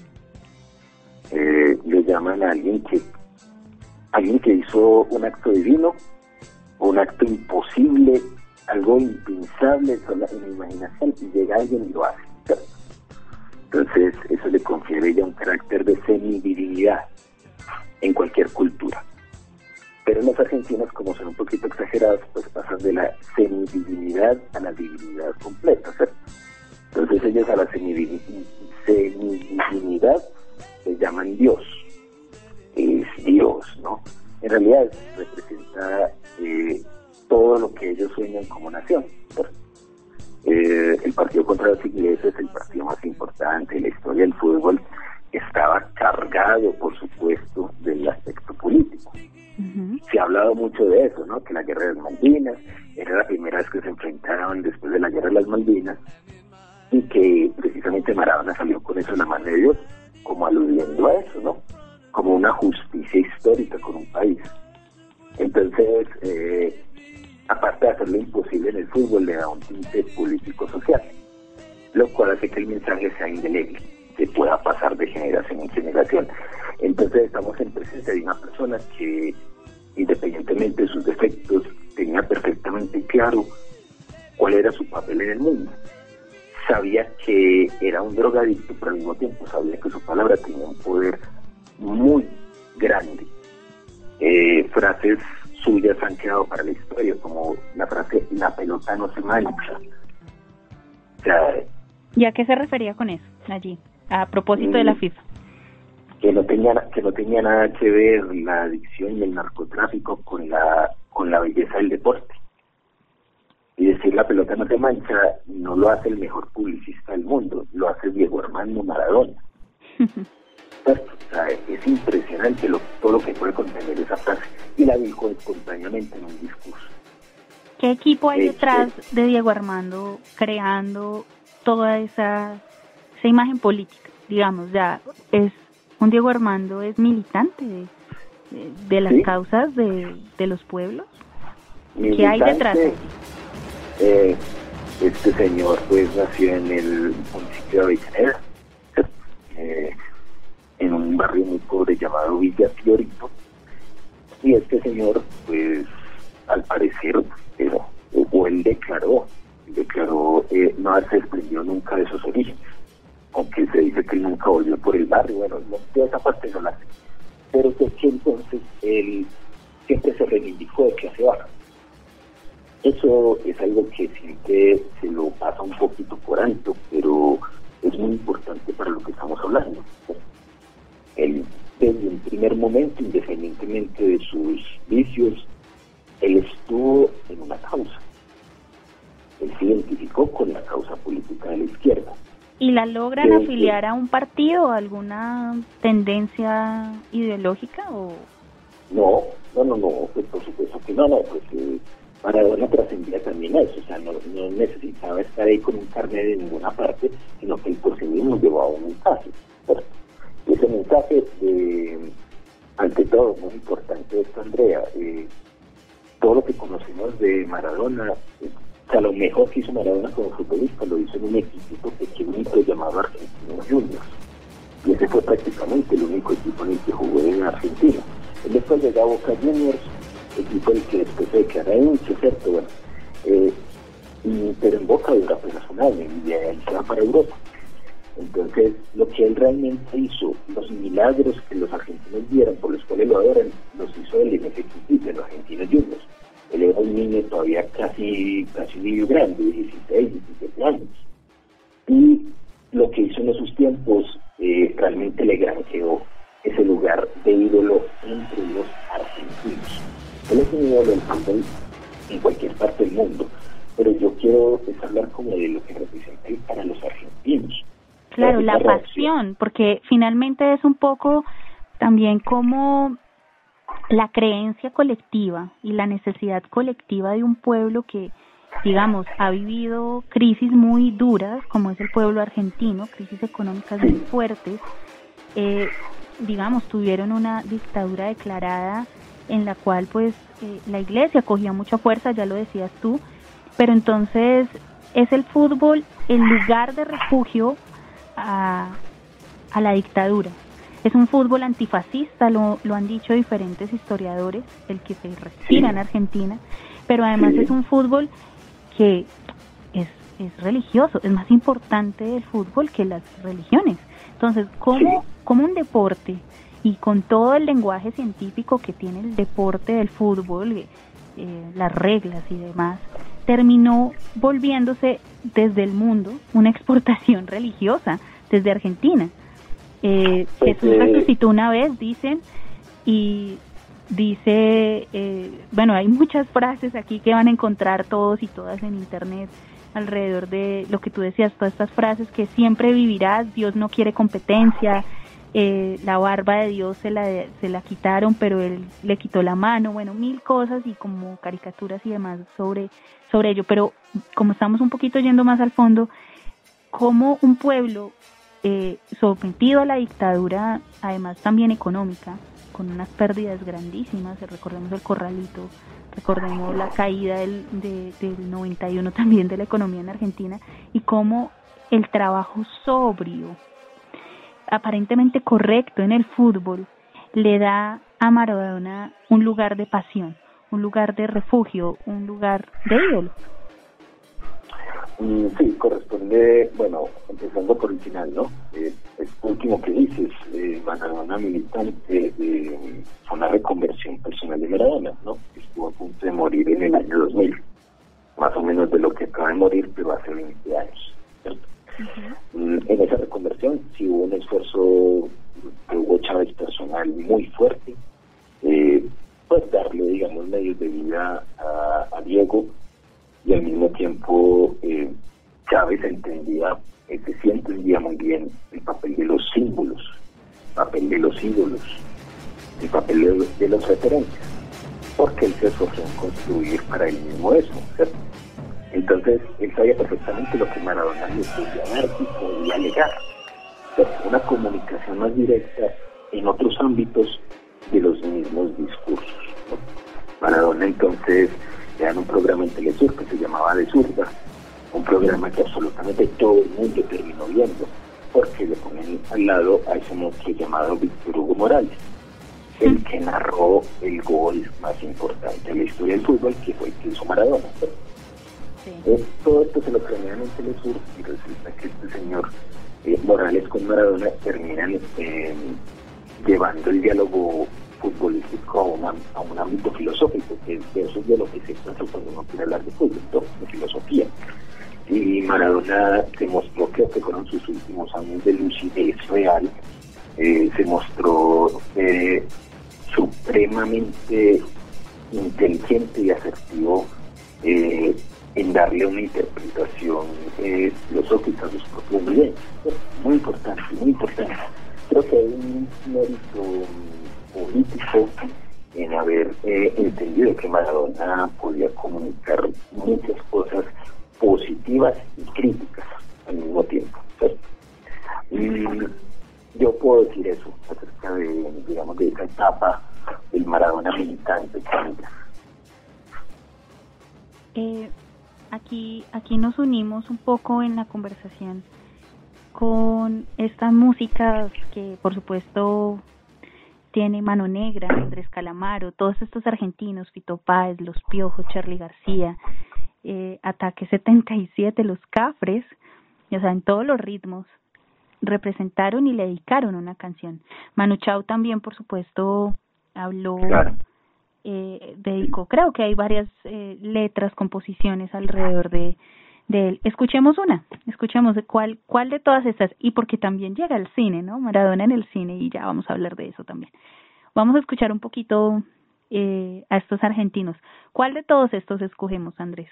Le llaman a alguien que hizo un acto divino, un acto imposible, algo impensable en la imaginación, y llega alguien y lo hace, ¿cierto? Entonces eso le confiere ya un carácter de semidivinidad en cualquier cultura. Pero los argentinos, como son un poquito exagerados, pues pasan de la semidivinidad a la divinidad completa, ¿cierto? Entonces ellos a la semidivinidad le llaman Dios. Es Dios, ¿no? En realidad representa todo lo que ellos sueñan como nación, ¿cierto? El partido contra los ingleses, el partido más importante en la historia del fútbol, estaba cargado, por supuesto, del aspecto político. Se ha hablado mucho de eso, ¿no? Que la guerra de las Malvinas era la primera vez que se enfrentaron después de la guerra de las Malvinas, y que precisamente Maradona salió con eso en la mano de Dios, como aludiendo a eso, ¿no? Como una justicia histórica con un país. Entonces, aparte de hacerlo imposible en el fútbol, le da un tinte político-social, lo cual hace que el mensaje sea indeleble, se pueda pasar de generación en generación. Entonces estamos en presencia de una persona que, independientemente de sus defectos, tenía perfectamente claro cuál era su papel en el mundo. Sabía que era un drogadicto, pero al mismo tiempo sabía que su palabra tenía un poder muy grande. Frases suyas han quedado para la historia, como la frase, la pelota no se mancha. O sea, ¿y a qué se refería con eso allí? a propósito de la FIFA. Que no tenía nada que ver la adicción y el narcotráfico con la belleza del deporte. Y decir la pelota no te mancha no lo hace el mejor publicista del mundo, lo hace Diego Armando Maradona. O sea, es impresionante todo lo que puede contener esa frase, y la dijo espontáneamente en un discurso. ¿Qué equipo hay detrás de Diego Armando creando toda esa imagen política? Digamos, ya es un Diego Armando es militante de las causas de los pueblos. ¿Qué hay detrás de él? Este señor pues nació en el municipio de Avellaneda, en un barrio muy pobre llamado Villa Fiorito, y este señor pues al parecer él declaró no haberse desprendido nunca de esos orígenes, aunque se dice que él nunca volvió por el barrio. Bueno, toda esa parte no la sé, pero es que entonces él siempre se reivindicó de clase baja. Eso es algo que siempre se lo pasa un poquito por alto, pero es muy importante para lo que estamos hablando. Él, desde un primer momento, independientemente de sus vicios, él estuvo en una causa. Él se identificó con la causa política de la izquierda. ¿Y la logran afiliar a un partido, a alguna tendencia ideológica? O No, pues por supuesto que no, pues Maradona trascendía también a eso, o sea, no necesitaba estar ahí con un carnet de ninguna parte, sino que él por sí mismo llevaba un mensaje. Y ese mensaje, ante todo, muy importante esto, Andrea, todo lo que conocemos de Maradona, o sea, lo mejor que hizo Maradona como futbolista lo hizo en un equipo pequeñito llamado Argentinos Juniors, y ese fue prácticamente el único equipo en el que jugó en Argentina. Él después llegó a Boca Juniors, equipo el que después se declara hincha, ¿cierto? Bueno, pero en Boca dura apenas un año y de ahí se va para Europa. Entonces, lo que él realmente hizo, los milagros que los argentinos vieron, por los cuales lo adoran, los hizo él en ese equipo de los Argentinos Juniors. Él era un niño todavía casi un niño grande, de 16, 17 años. Y lo que hizo en esos tiempos realmente le granjeó ese lugar de ídolo entre los argentinos. Él es un ídolo del fútbol en cualquier parte del mundo, pero yo quiero hablar como de lo que representa él para los argentinos. Claro, la pasión, porque finalmente es un poco también como la creencia colectiva y la necesidad colectiva de un pueblo que, digamos, ha vivido crisis muy duras, como es el pueblo argentino, crisis económicas muy fuertes, digamos, tuvieron una dictadura declarada en la cual pues la iglesia cogía mucha fuerza, ya lo decías tú, pero entonces es el fútbol el lugar de refugio a la dictadura. Es un fútbol antifascista, lo han dicho diferentes historiadores, el que se respira en Argentina, pero además es un fútbol que es religioso, es más importante el fútbol que las religiones. Entonces, como un deporte y con todo el lenguaje científico que tiene el deporte del fútbol, las reglas y demás, terminó volviéndose desde el mundo una exportación religiosa desde Argentina. Jesús resucitó una vez, dicen, y dice, bueno, hay muchas frases aquí que van a encontrar todos y todas en internet alrededor de lo que tú decías, todas estas frases que siempre vivirás, Dios no quiere competencia, la barba de Dios se la quitaron, pero él le quitó la mano, bueno, mil cosas y como caricaturas y demás sobre ello, pero como estamos un poquito yendo más al fondo, como un pueblo sometido a la dictadura, además también económica, con unas pérdidas grandísimas, recordemos el Corralito, recordemos la caída del 91 también de la economía en Argentina, y cómo el trabajo sobrio, aparentemente correcto en el fútbol, le da a Maradona un lugar de pasión, un lugar de refugio, un lugar de ídolo. Sí, corresponde, bueno, empezando por el final, ¿no? El último que dices, Maradona militante, fue una reconversión personal de Maradona, ¿no? Estuvo a punto de morir en el año 2000, más o menos de lo que acaba de morir, pero hace 20 años, ¿cierto? En esa reconversión sí hubo un esfuerzo de Hugo Chávez personal muy fuerte, pues darle, digamos, medios de vida a Diego, y al mismo tiempo Chávez entendía, sí entendía muy bien el papel de los símbolos, el papel de los ídolos, el papel de los referentes, porque él se esforzó en construir para él mismo eso, ¿cierto? Entonces él sabía perfectamente lo que Maradona le podía dar y podía legar, ¿cierto? Una comunicación más directa en otros ámbitos de los mismos discursos, ¿no? Maradona entonces le dan un programa en Telesur que se llamaba De Zurda, un programa que absolutamente todo el mundo terminó viendo, porque le ponen al lado a ese monstruo llamado Víctor Hugo Morales, el que narró el gol más importante de la historia del fútbol, que fue el que hizo Maradona, ¿sí? Todo esto se lo premian en Telesur, y resulta que este señor Morales con Maradona terminan llevando el diálogo futbolístico a un ámbito filosófico, que de eso es de lo que se trata cuando uno quiere hablar de fútbol, ¿no? De filosofía. Y Maradona se mostró, creo que fueron sus últimos años de lucidez real, se mostró supremamente inteligente y asertivo en darle una interpretación filosófica a sus propios vivencias. Muy importante, muy importante. Creo que hay un mérito político en haber entendido que Maradona podía comunicar muchas cosas positivas y críticas al mismo tiempo, ¿sí? Yo puedo decir eso acerca de, digamos, de esa etapa del Maradona militante. Aquí nos unimos un poco en la conversación con estas músicas que por supuesto tiene Mano Negra, Andrés Calamaro, todos estos argentinos, Fito Páez, Los Piojos, Charly García, Ataque 77, Los Cafres, o sea, en todos los ritmos representaron y le dedicaron una canción. Manu Chao también, por supuesto, habló, claro. Dedicó, creo que hay varias letras, composiciones alrededor de él. Escuchemos cuál de todas estas, y porque también llega al cine, ¿no? Maradona en el cine, y ya vamos a hablar de eso también. Vamos a escuchar un poquito a estos argentinos. ¿Cuál de todos estos escogemos, Andrés?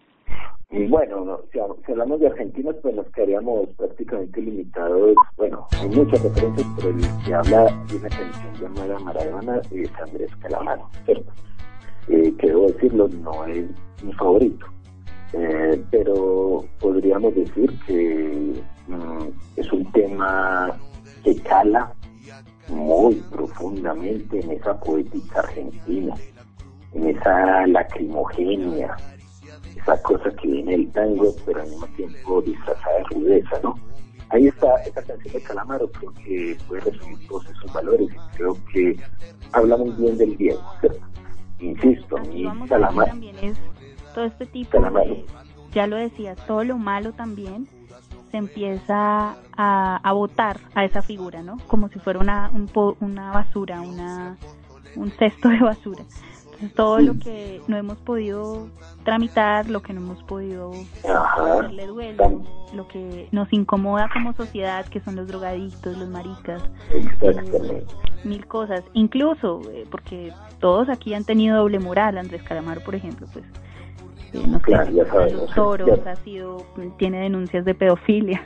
Bueno, si hablamos de argentinos, pues nos quedaríamos prácticamente limitados. Bueno, hay muchas referencias, pero el que habla de una canción llamada Maradona es Andrés Calamaro, ¿cierto? Que debo decirlo, no es mi favorito, pero podríamos decir que es un tema que cala muy profundamente en esa poética argentina, en esa lacrimogenia, esa cosa que viene del tango, pero al mismo tiempo disfrazada de rudeza, ¿no? Ahí está esa canción de Calamaro, creo que puede resumir todos esos valores, y creo que habla muy bien del Diego, ¿cierto? Insisto, a mí Calamaro también es todo este tipo de, ya lo decías, todo lo malo también se empieza a botar a esa figura, ¿no? Como si fuera una basura, un cesto de basura. Entonces todo lo que no hemos podido tramitar, lo que no hemos podido hacerle duelo, lo que nos incomoda como sociedad, que son los drogadictos, los maricas, mil cosas, incluso porque todos aquí han tenido doble moral. Andrés Calamaro, por ejemplo, pues no sé, claro, los toros tiene denuncias de pedofilia.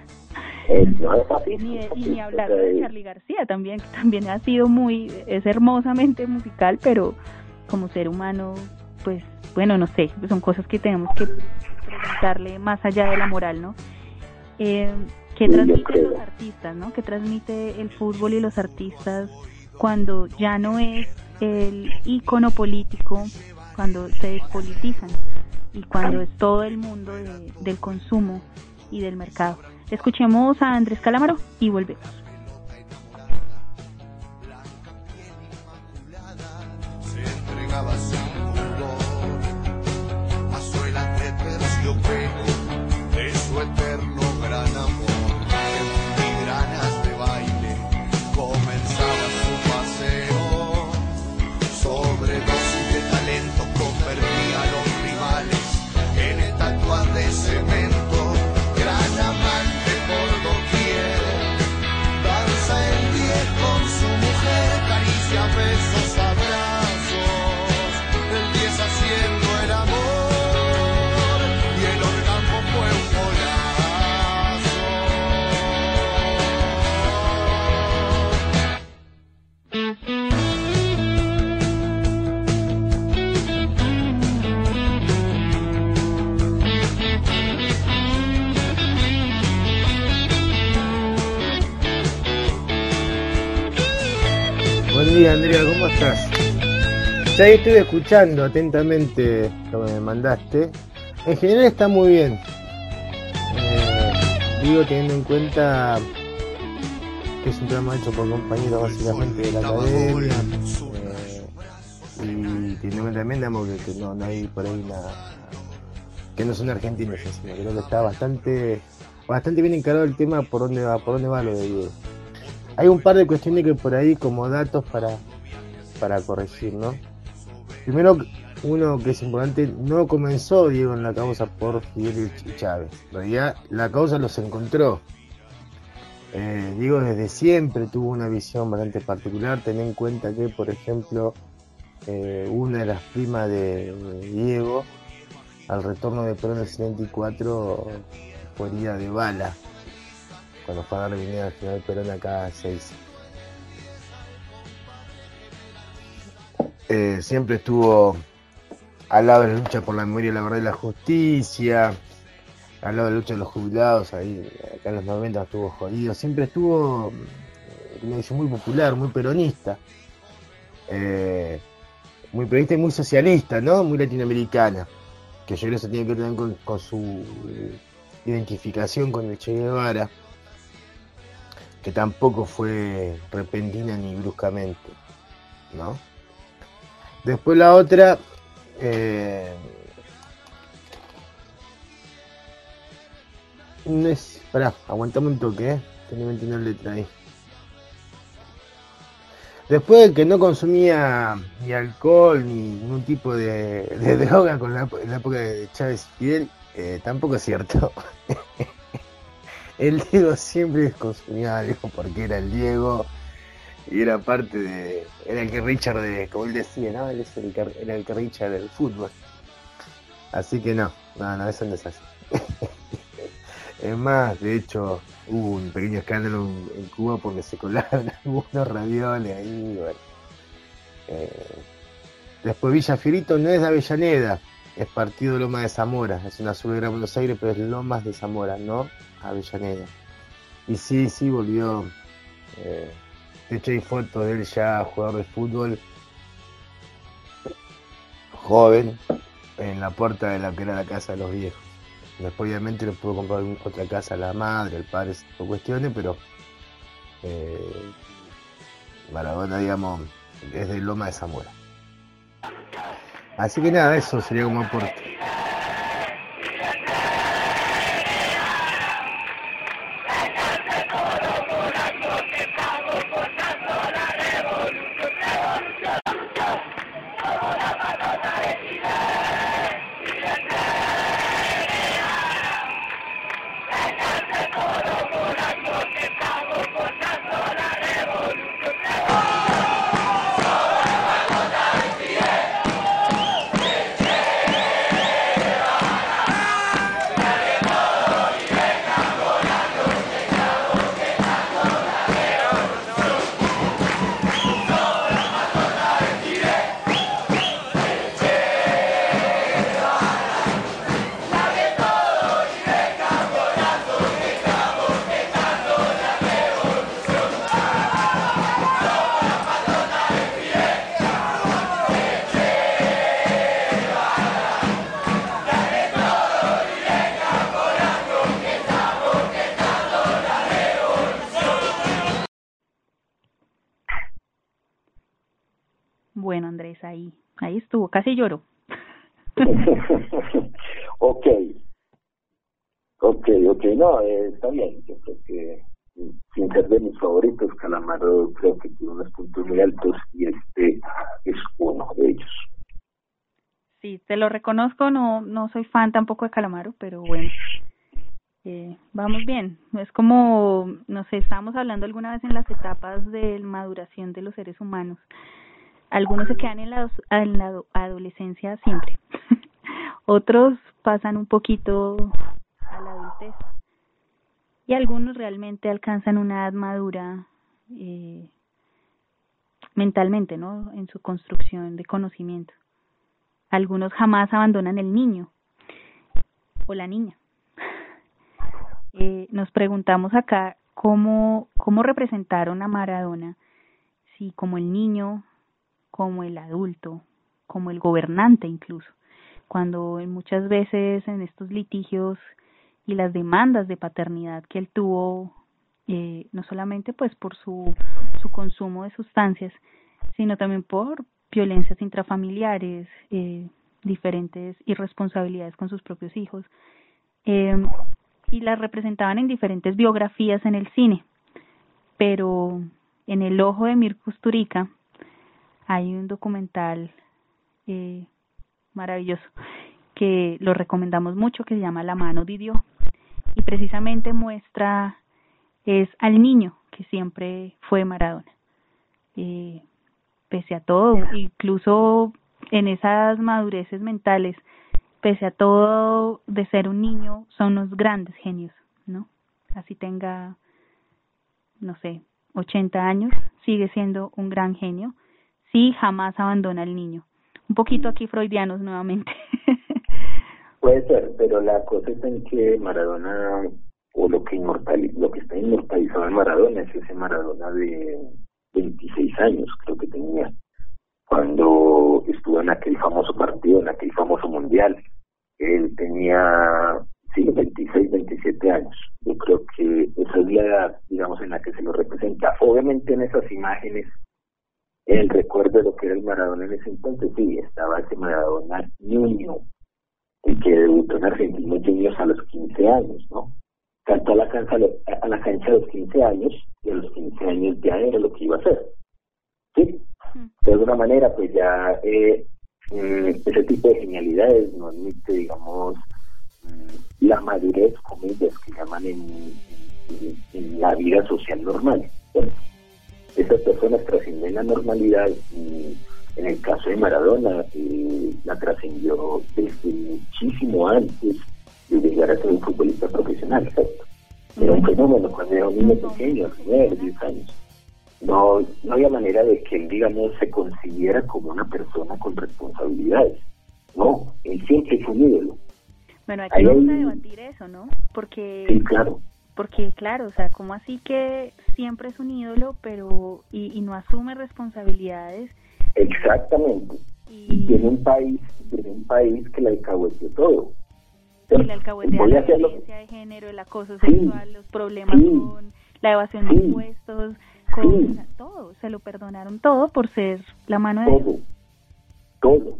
Ni hablar de Charly García también, que también ha sido es hermosamente musical, pero como ser humano, pues bueno, no sé, son cosas que tenemos que preguntarle más allá de la moral, ¿no? ¿Qué transmiten los artistas, no? ¿Qué transmite el fútbol y los artistas cuando ya no es el ícono político, cuando se despolitizan y cuando es todo el mundo del consumo y del mercado? Escuchemos a Andrés Calamaro y volvemos. A suelas de terciopelo de su eterno gran amor, en filigranas de baile comenzaba su paseo. Sobredosis de talento convertía a los rivales en estatuas de cemento. Gran amante besos, abrazos, el 10 haciendo el amor y el orgasmo fue un Buen día, Andrea, ¿cómo estás? Ya estuve escuchando atentamente lo que me mandaste. En general está muy bien. Digo, teniendo en cuenta que es un programa hecho por compañeros básicamente de la academia. Y teniendo en cuenta también, digamos, que no hay por ahí nada, que no son argentinos encima. Creo que está bastante bien encarado el tema por dónde va lo de Diego. Hay un par de cuestiones que por ahí como datos para corregir, ¿no? Primero, uno que es importante, no comenzó Diego en la causa por Fidel y Chávez. En realidad, la causa los encontró. Diego desde siempre tuvo una visión bastante particular. Ten en cuenta que, por ejemplo, una de las primas de Diego, al retorno de Perón en el 74, fue herida de bala cuando fue a dar venida al general Perón acá a Ezeiza. Siempre estuvo al lado de la lucha por la memoria, la verdad y la justicia, al lado de la lucha de los jubilados, ahí acá en los 90 estuvo jodido, siempre estuvo una visión muy popular, muy peronista, muy peronista y muy socialista, ¿no? Muy latinoamericana, que yo creo que eso tiene que ver también con su identificación con el Che Guevara, que tampoco fue repentina ni bruscamente, ¿no? Después la otra, no es, pará, aguantame un toque, tenía que entender la letra ahí. Después de que no consumía ni alcohol ni ningún tipo de droga en la época de Chávez y Fidel, tampoco es cierto. El Diego siempre consumía algo porque era el Diego y era parte de... Era el que Richard de... Como él decía, ¿no? Él era el que Richard del fútbol. Así que no, eso no es así. Es más, de hecho, hubo un pequeño escándalo en Cuba porque se colaron algunos ravioles ahí, bueno. Después Villa Fiorito no es de Avellaneda, es partido de Lomas de Zamora, es una subida de Buenos Aires, pero es Lomas de Zamora, no Avellaneda. Y sí, volvió. De hecho hay fotos de él ya jugador de fútbol, joven, en la puerta de la que era la casa de los viejos. Después obviamente le pudo comprar otra casa a la madre, al padre, por cuestiones, pero Maradona, digamos, es de Loma de Zamora. Así que nada, eso sería como aporte. Bueno, Andrés, ahí estuvo, casi lloro. Ok, no, está bien, yo creo que sin ser de mis favoritos, Calamaro creo que tiene unos puntos muy altos y este es uno de ellos. Sí, te lo reconozco, no soy fan tampoco de Calamaro, pero bueno, vamos bien. Es como, no sé, estábamos hablando alguna vez en las etapas de maduración de los seres humanos. Algunos se quedan en la adolescencia siempre. Otros pasan un poquito a la adultez. Y algunos realmente alcanzan una edad madura mentalmente, ¿no? En su construcción de conocimiento. Algunos jamás abandonan el niño o la niña. Nos preguntamos acá cómo representaron a Maradona, si como el niño, como el adulto, como el gobernante incluso, cuando muchas veces en estos litigios y las demandas de paternidad que él tuvo, no solamente pues por su consumo de sustancias, sino también por violencias intrafamiliares, diferentes irresponsabilidades con sus propios hijos, y las representaban en diferentes biografías en el cine. Pero en El ojo de Mir Kusturica hay un documental maravilloso que lo recomendamos mucho, que se llama La mano de Dios, y precisamente muestra al niño que siempre fue Maradona, pese a todo, incluso en esas madureces mentales, pese a todo, de ser un niño, son unos grandes genios, ¿no? Así tenga, no sé, 80 años, sigue siendo un gran genio, sí, jamás abandona al niño. Un poquito aquí freudianos nuevamente. Puede ser, pero la cosa es en que Maradona, o lo que está inmortalizado en Maradona, es ese Maradona de 26 años, creo que tenía, cuando estuvo en aquel famoso partido, en aquel famoso mundial. Él tenía, 26, 27 años. Yo creo que esa es la edad, digamos, en la que se lo representa. Obviamente en esas imágenes, el recuerdo de lo que era el Maradona en ese entonces, sí, estaba ese Maradona niño, el que debutó en Argentinos Juniors a los 15 años, ¿no? Saltó a la cancha a los 15 años, y a los 15 años ya era lo que iba a hacer. ¿Sí? De alguna manera, pues ya ese tipo de genialidades no admite, digamos, la madurez, comillas, que llaman en la vida social normal. Bueno, estas personas trascienden la normalidad, y en el caso de Maradona, la trascendió desde muchísimo antes de llegar a ser un futbolista profesional, ¿cierto? Era un fenómeno cuando era un niño pequeño, 9, 10 años. No había manera de que él, digamos, se concibiera como una persona con responsabilidades. No, él siempre fue un ídolo. Bueno, aquí vamos a debatir eso, ¿no? Porque, sí, claro. Porque, claro, o sea, ¿cómo así que siempre es un ídolo, pero y no asume responsabilidades? Exactamente. Y tiene un país que le alcahueteó todo. Y le alcahuetea la violencia de género, el acoso sexual, los problemas con la evasión de impuestos, todo, se lo perdonaron todo por ser la mano de Dios. Todo.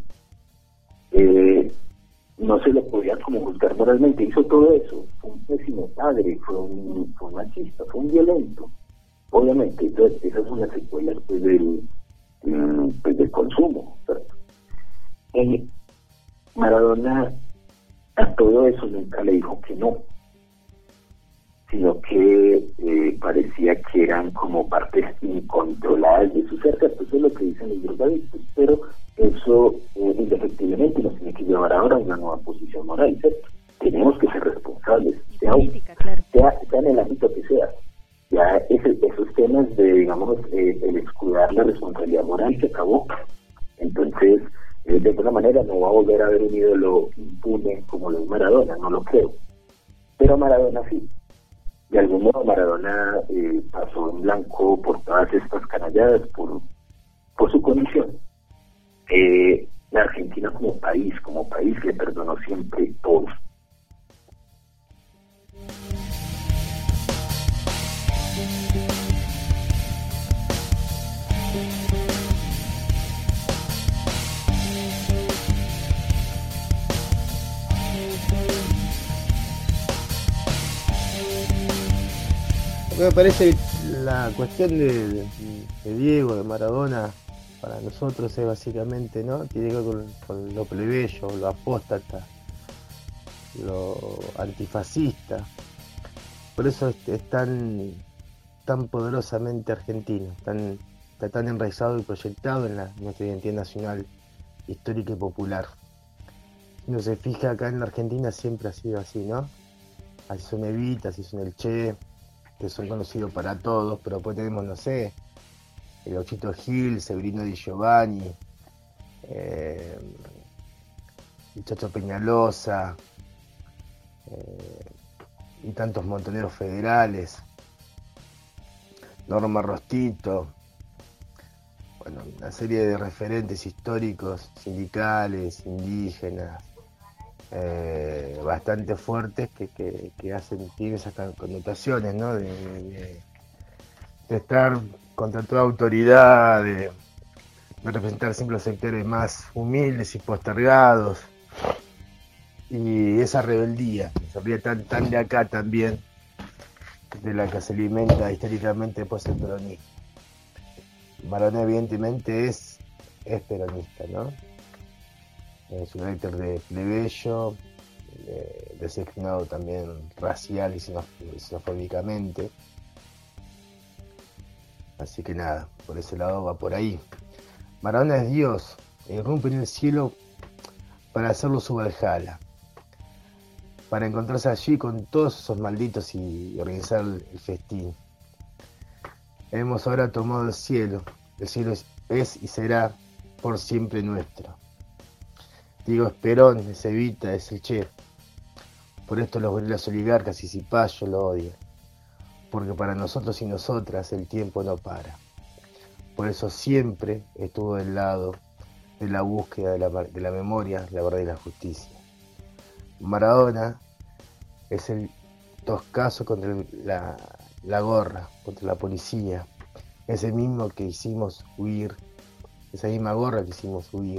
No se lo podía como juzgar moralmente, hizo todo eso, fue un pésimo padre, fue un machista, fue un violento, obviamente. Entonces esas son las secuelas pues del consumo, ¿cierto? Maradona a todo eso nunca le dijo que no, sino que parecía que eran como partes incontroladas de su ser, pues eso es lo que dicen los drogadictos, pero eso indefectiblemente nos tiene que llevar ahora a una nueva posición moral, ¿cierto? Tenemos que ser responsables, sea en el ámbito que sea. Ya esos temas de, digamos, el escudar la responsabilidad moral se acabó. Entonces, de alguna manera no va a volver a haber un ídolo impune como lo es Maradona, no lo creo. Pero Maradona sí. De algún modo Maradona pasó en blanco por todas estas canalladas, por su condición. La Argentina como país le perdonó siempre todo. Me parece la cuestión de Diego, de Maradona, para nosotros es básicamente, ¿no? Tiene que ver con lo plebeyo, lo apóstata, lo antifascista. Por eso es tan poderosamente argentino, tan está tan enraizado y proyectado en nuestra identidad nacional, histórica y popular. Si uno se fija, acá en la Argentina siempre ha sido así, ¿no? Así son Evita, así son el Che, que son conocidos para todos, pero después tenemos, no sé, el Gauchito Gil, Severino Di Giovanni, el Chacho Peñalosa, y tantos montoneros federales, Norma Rostito, bueno, una serie de referentes históricos, sindicales, indígenas, bastante fuertes que tienen esas connotaciones, ¿no? De estar contra toda autoridad, de representar siempre los sectores más humildes y postergados, y esa rebeldía tan de acá también, de la que se alimenta históricamente después el peronismo. Maradona evidentemente es peronista, ¿no? En su carácter de plebeyo, designado también racial y xenofóbicamente. Así que nada, por ese lado va por ahí. Maradona es Dios, irrumpe en el cielo para hacerlo su Valhalla, para encontrarse allí con todos esos malditos y organizar el festín. Hemos ahora tomado el cielo es y será por siempre nuestro. Diego es Perón, es Evita, es el Che. Por esto los gorilas oligarcas y cipayos lo odian, porque para nosotros y nosotras el tiempo no para. Por eso siempre estuvo del lado de la búsqueda de la memoria, la verdad y la justicia. Maradona es el toscazo contra la gorra, contra la policía, ese mismo que hicimos huir, esa misma gorra que hicimos huir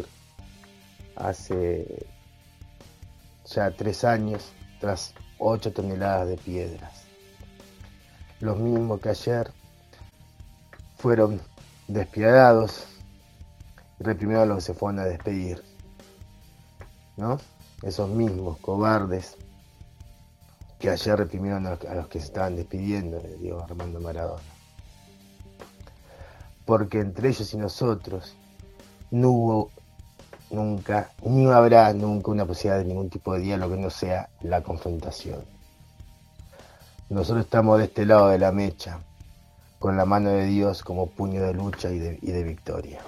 hace ya 3 años tras 8 toneladas de piedras. Los mismos que ayer fueron despiadados y reprimieron a los que se fueron a despedir, ¿no? Esos mismos cobardes que ayer reprimieron a los que se estaban despidiendo de Diego Armando Maradona. Porque entre ellos y nosotros no hubo nunca, ni habrá nunca una posibilidad de ningún tipo de diálogo que no sea la confrontación. Nosotros estamos de este lado de la mecha, con la mano de Dios como puño de lucha y de victoria.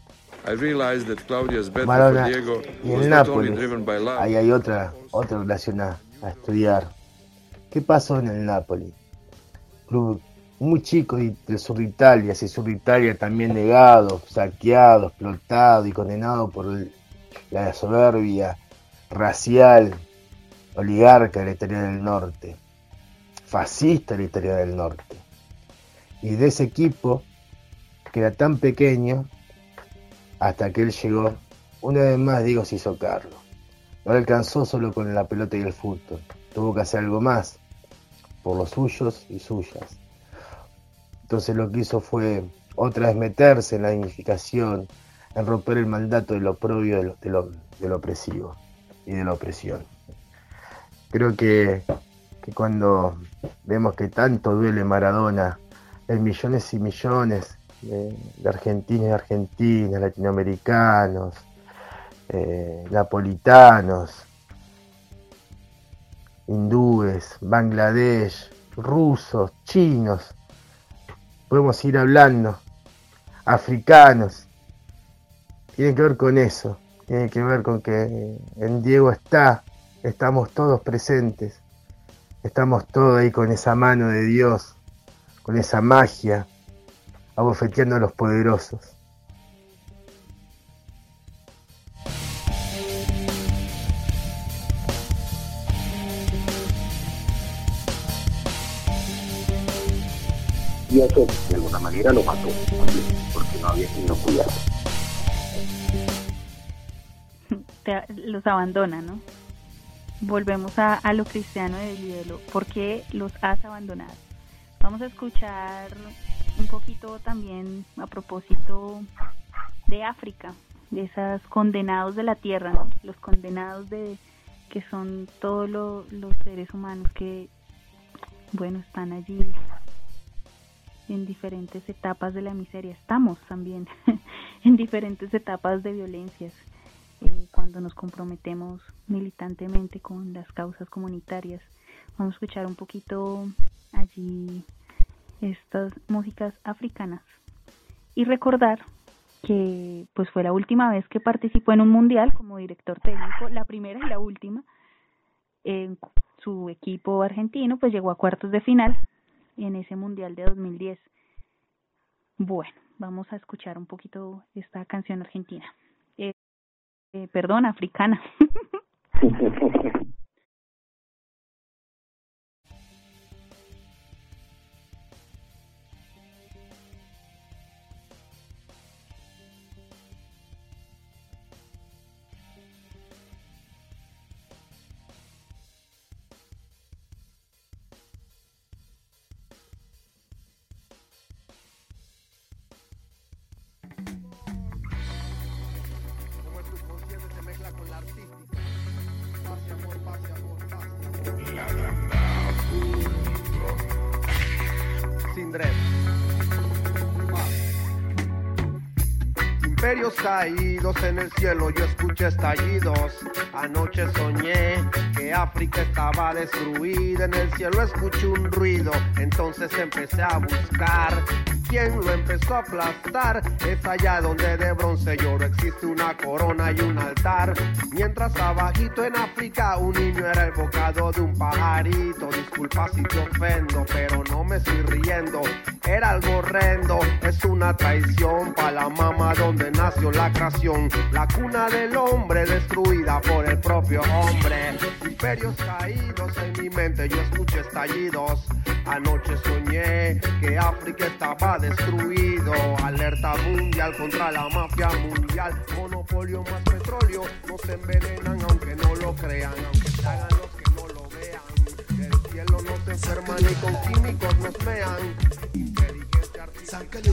Maradona, y en Nápoles, ahí hay otra relación a estudiar. ¿Qué pasó en el Nápoles? Club muy chico del sur de Italia, ese sur de Italia también negado, saqueado, explotado y condenado por la soberbia racial, oligarca de la Italia del Norte, fascista de la Italia del Norte. Y de ese equipo, que era tan pequeño, hasta que él llegó, una vez más Diego se hizo cargo. No le alcanzó solo con la pelota y el fútbol, tuvo que hacer algo más, por los suyos y suyas. Entonces lo que hizo fue otra vez meterse en la dignificación, en romper el mandato de lo oprobio, de lo opresivo y de la opresión. Creo que cuando vemos que tanto duele Maradona, en millones y millones de argentinos y argentinas, latinoamericanos, napolitanos, hindúes, Bangladesh, rusos, chinos, podemos ir hablando, africanos, tiene que ver con eso, tiene que ver con que en Diego estamos todos presentes, estamos todos ahí con esa mano de Dios, con esa magia, abofeteando a los poderosos. Y eso de alguna manera lo mató, porque no había quien lo cuidara. Los abandona, ¿no? Volvemos a lo cristiano del ídolo. ¿Por qué los has abandonado? Vamos a escuchar un poquito también a propósito de África, de esos condenados de la tierra, ¿no? Los condenados que son todos los seres humanos que, bueno, están allí en diferentes etapas de la miseria, estamos también en diferentes etapas de violencias. Cuando nos comprometemos militantemente con las causas comunitarias. Vamos a escuchar un poquito allí estas músicas africanas y recordar que pues fue la última vez que participó en un mundial como director técnico, la primera y la última. Su equipo argentino pues llegó a cuartos de final en ese mundial de 2010. Bueno, vamos a escuchar un poquito esta canción argentina. Perdón, africana. Imperios caídos en el cielo, yo escuché estallidos. Anoche soñé que África estaba destruida. En el cielo escuché un ruido, entonces empecé a buscar quién lo empezó a aplastar. Es allá donde de bronce y oro existe una corona y un altar. Mientras abajito en África un niño era el bocado de un pajarito. Disculpa si te ofendo, pero no me estoy riendo. Era algo horrendo, es una traición pa' la mama donde nació la creación. La cuna del hombre destruida por el propio hombre. Imperios caídos en mi mente, yo escuché estallidos. Anoche soñé que África estaba destruido. Alerta mundial contra la mafia mundial. Monopolio más petróleo, nos envenenan aunque no lo crean. Aunque se hagan los que no lo vean. Del cielo no se enferman ni con químicos nos vean. Inteligencia artificial.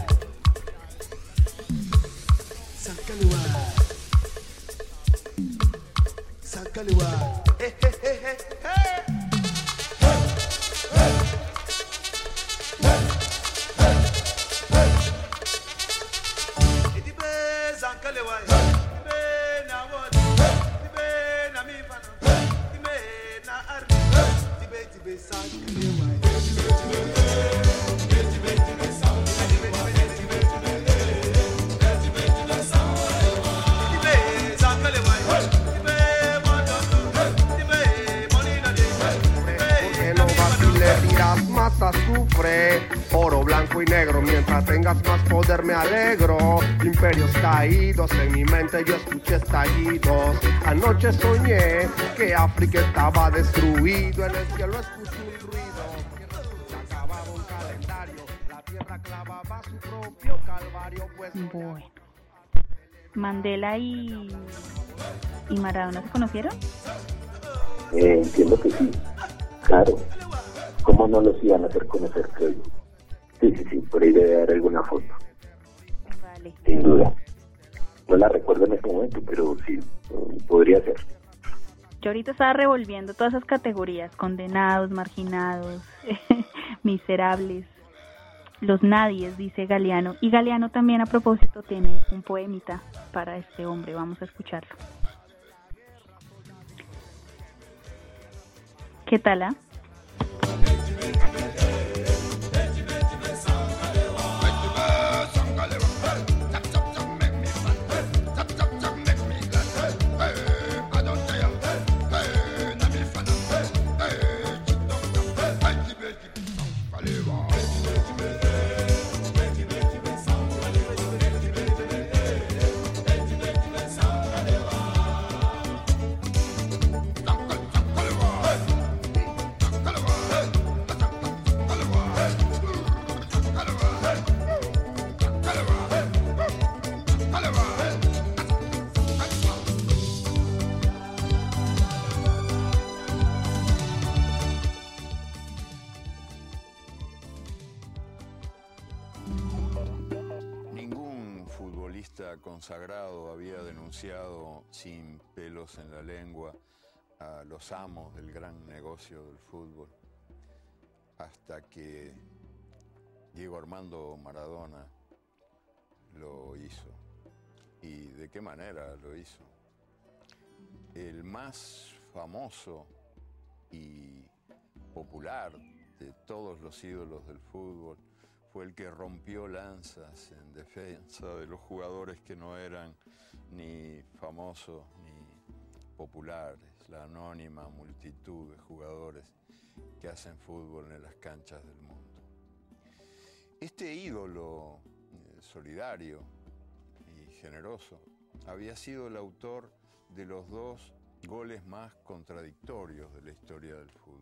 Sufre, oro blanco y negro, mientras tengas más poder me alegro. Imperios caídos en mi mente, yo escuché estallidos. Anoche soñé que África estaba destruido. En el cielo escuché un ruido, se acababa un calendario, la tierra clavaba su propio calvario. Pues bueno, Mandela y Maradona se conocieron. Entiendo que sí, claro. ¿Cómo no los iban a hacer conocer, creo yo? Sí, por ahí debe haber alguna foto. Vale. Sin duda. No la recuerdo en este momento, pero sí, podría ser. Yo ahorita estaba revolviendo todas esas categorías: condenados, marginados, miserables, los nadies, dice Galeano. Y Galeano también, a propósito, tiene un poemita para este hombre. Vamos a escucharlo. ¿Qué tal, ah? Consagrado había denunciado sin pelos en la lengua a los amos del gran negocio del fútbol, hasta que Diego Armando Maradona lo hizo. ¿Y de qué manera lo hizo? El más famoso y popular de todos los ídolos del fútbol fue el que rompió lanzas en defensa de los jugadores que no eran ni famosos ni populares, la anónima multitud de jugadores que hacen fútbol en las canchas del mundo. Este ídolo solidario y generoso había sido el autor de los 2 goles más contradictorios de la historia del fútbol.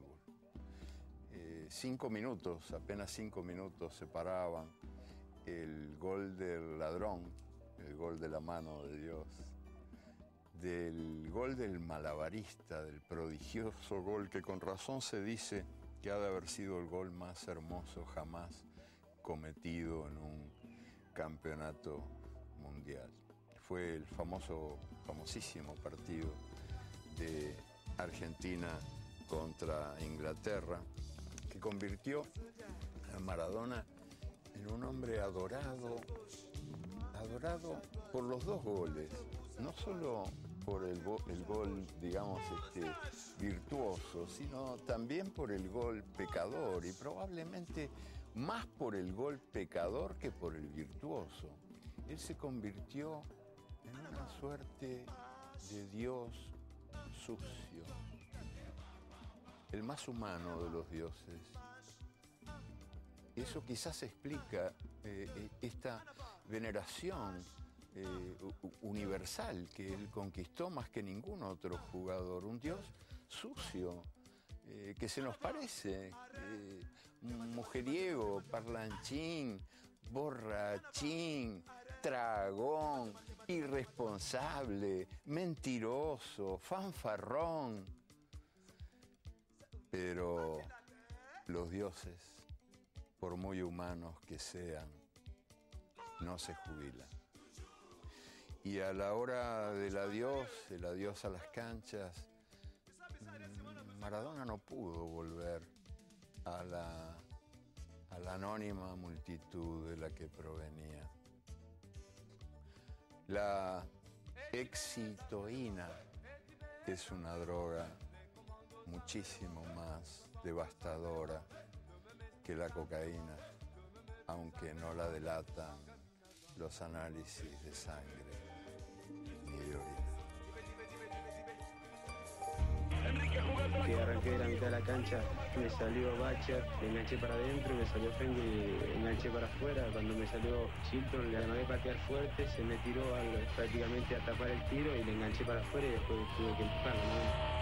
5 minutos, apenas 5 minutos separaban el gol del ladrón, el gol de la mano de Dios, del gol del malabarista, del prodigioso gol que con razón se dice que ha de haber sido el gol más hermoso jamás cometido en un campeonato mundial. Fue el famosísimo partido de Argentina contra Inglaterra, que convirtió a Maradona en un hombre adorado por los 2 goles, no solo por el gol, digamos, virtuoso, sino también por el gol pecador, y probablemente más por el gol pecador que por el virtuoso. Él se convirtió en una suerte de Dios sucio, el más humano de los dioses. Eso quizás explica esta veneración universal que él conquistó más que ningún otro jugador, un Dios sucio, que se nos parece, mujeriego, parlanchín, borrachín, tragón, irresponsable, mentiroso, fanfarrón. Pero los dioses, por muy humanos que sean, no se jubilan. Y a la hora del adiós, el adiós a las canchas, Maradona no pudo volver a la anónima multitud de la que provenía. La excitoína es una droga muchísimo más devastadora que la cocaína, aunque no la delatan los análisis de sangre ni de orina. Que arranqué de la mitad de la cancha, me salió Bacher, le enganché para adentro, me salió Fengue y enganché para afuera. Cuando me salió Chilton, le amagué patear fuerte, se me tiró prácticamente a tapar el tiro y le enganché para afuera y después tuve que empujarlo, ¿no?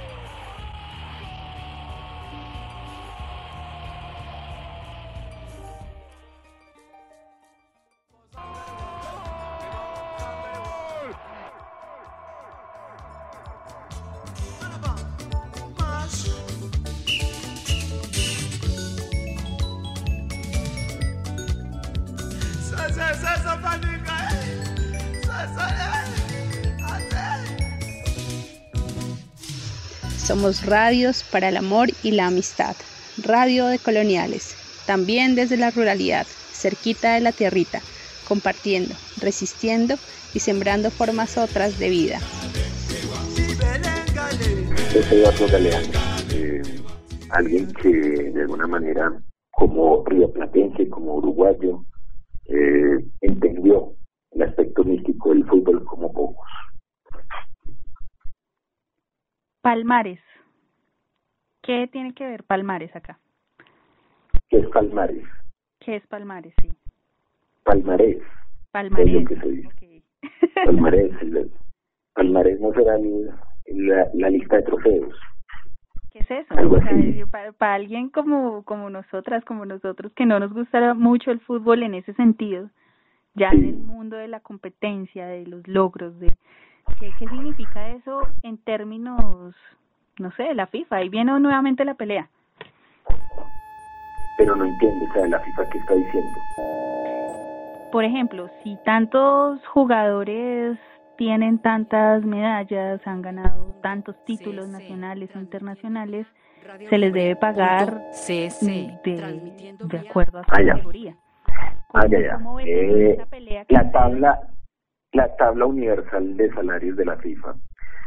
Somos radios para el amor y la amistad, radio de coloniales, también desde la ruralidad, cerquita de la tierrita, compartiendo, resistiendo y sembrando formas otras de vida. Yo soy Eduardo Galeano, alguien que de alguna manera, como rioplatense, como uruguayo, entendió el aspecto místico del fútbol como pocos. Palmares. ¿Qué tiene que ver Palmares acá? ¿Qué es Palmares? ¿Qué es Palmares? Sí. Palmarés. Palmarés. Es lo que se dice. Okay. Palmarés. Palmarés no será la lista de trofeos. ¿Qué es eso? O sea, para alguien como nosotros, que no nos gusta mucho el fútbol en ese sentido, ya en el mundo de la competencia, de los logros, ¿qué significa eso en términos, no sé, de la FIFA? Ahí viene nuevamente la pelea. Pero no entiende, o sea, la FIFA qué está diciendo. Por ejemplo, si tantos jugadores tienen tantas medallas, han ganado tantos títulos nacionales o internacionales, se les debe pagar de acuerdo a su categoría. ¿Cómo ven esa pelea que la tabla universal de salarios de la FIFA?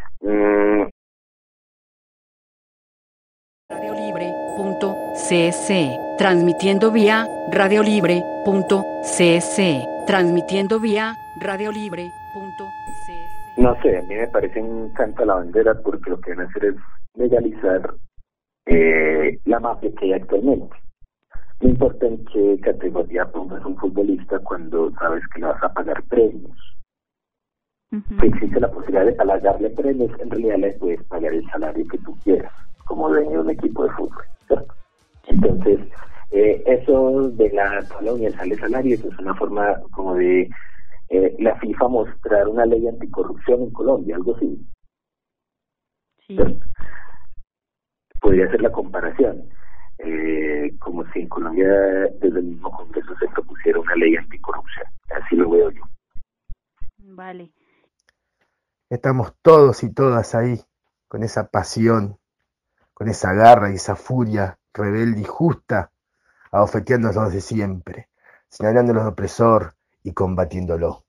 Radiolibre.cc, transmitiendo vía radiolibre.cc, transmitiendo vía radiolibre.cc. No sé, a mí me parece un canto a la bandera porque lo que van a hacer es legalizar la mafia que hay actualmente. No importa en qué categoría pongas un futbolista cuando sabes que le vas a pagar premios. Si existe la posibilidad de pagarle premios, en realidad le puedes pagar el salario que tú quieras, como dueño de un equipo de fútbol, ¿cierto? Entonces, eso de la tabla universal de salarios es una forma como de la FIFA mostrar una ley anticorrupción en Colombia, algo así. Sí. Podría ser la comparación, como si en Colombia desde el mismo Congreso se propusiera una ley anticorrupción. Así lo veo yo. Vale. Estamos todos y todas ahí, con esa pasión, con esa garra y esa furia rebelde y justa, abofeteándonos de siempre, señalándolos al opresor y combatiéndolo.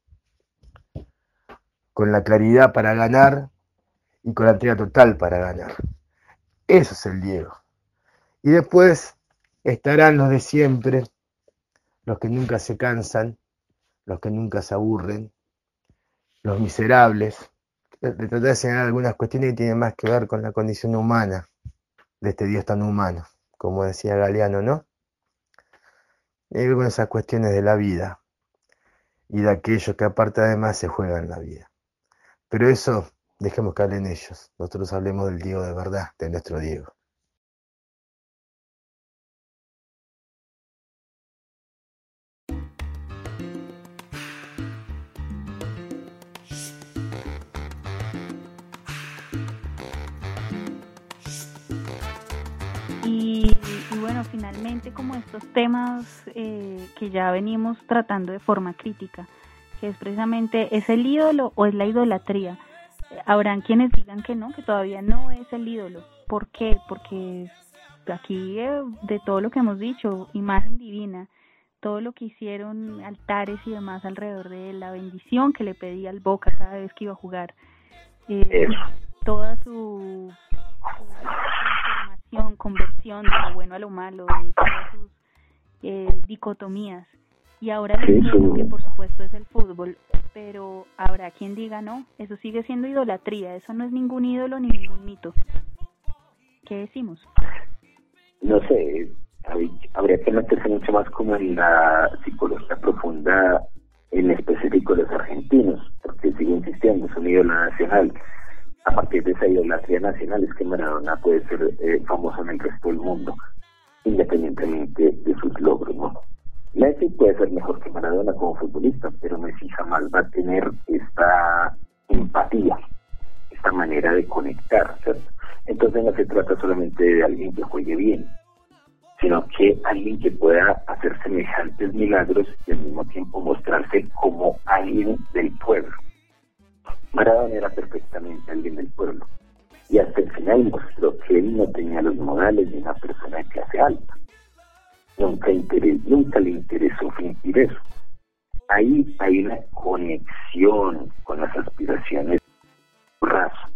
Con la claridad para ganar y con la entrega total para ganar. Eso es el Diego. Y después estarán los de siempre, los que nunca se cansan, los que nunca se aburren, los miserables. Le traté de señalar algunas cuestiones que tienen más que ver con la condición humana de este Dios tan humano, como decía Galeano, ¿no? Tiene que ver con esas cuestiones de la vida y de aquello que aparte además se juega en la vida. Pero eso dejemos que hablen ellos. Nosotros hablemos del Diego de verdad, de nuestro Diego. Y bueno, finalmente como estos temas que ya venimos tratando de forma crítica, que es precisamente, ¿es el ídolo o es la idolatría? Habrán quienes digan que no, que todavía no es el ídolo. ¿Por qué? Porque aquí de todo lo que hemos dicho, imagen divina, todo lo que hicieron, altares y demás alrededor de él, la bendición que le pedía al Boca cada vez que iba a jugar, toda su transformación, conversión de lo bueno a lo malo, de todas sus dicotomías. Y ahora le entiendo que por supuesto es el fútbol, pero habrá quien diga no, eso sigue siendo idolatría, eso no es ningún ídolo ni ningún mito. ¿Qué decimos? No sé, habría que meterse mucho más como en la psicología profunda, en específico de los argentinos, porque sigo insistiendo, es un ídolo nacional. A partir de esa idolatría nacional es que Maradona puede ser famoso en el resto del mundo, independientemente de sus logros, ¿no? Messi puede ser mejor que Maradona como futbolista, pero Messi jamás va a tener esta empatía, esta manera de conectar, ¿cierto? Entonces no se trata solamente de alguien que juegue bien, sino que alguien que pueda hacer semejantes milagros y al mismo tiempo mostrarse como alguien del pueblo. Maradona era perfectamente alguien del pueblo, y hasta el final mostró que él no tenía los modales de una persona de clase alta. Nunca le interesó fingir eso. Ahí hay una conexión con las aspiraciones de raza.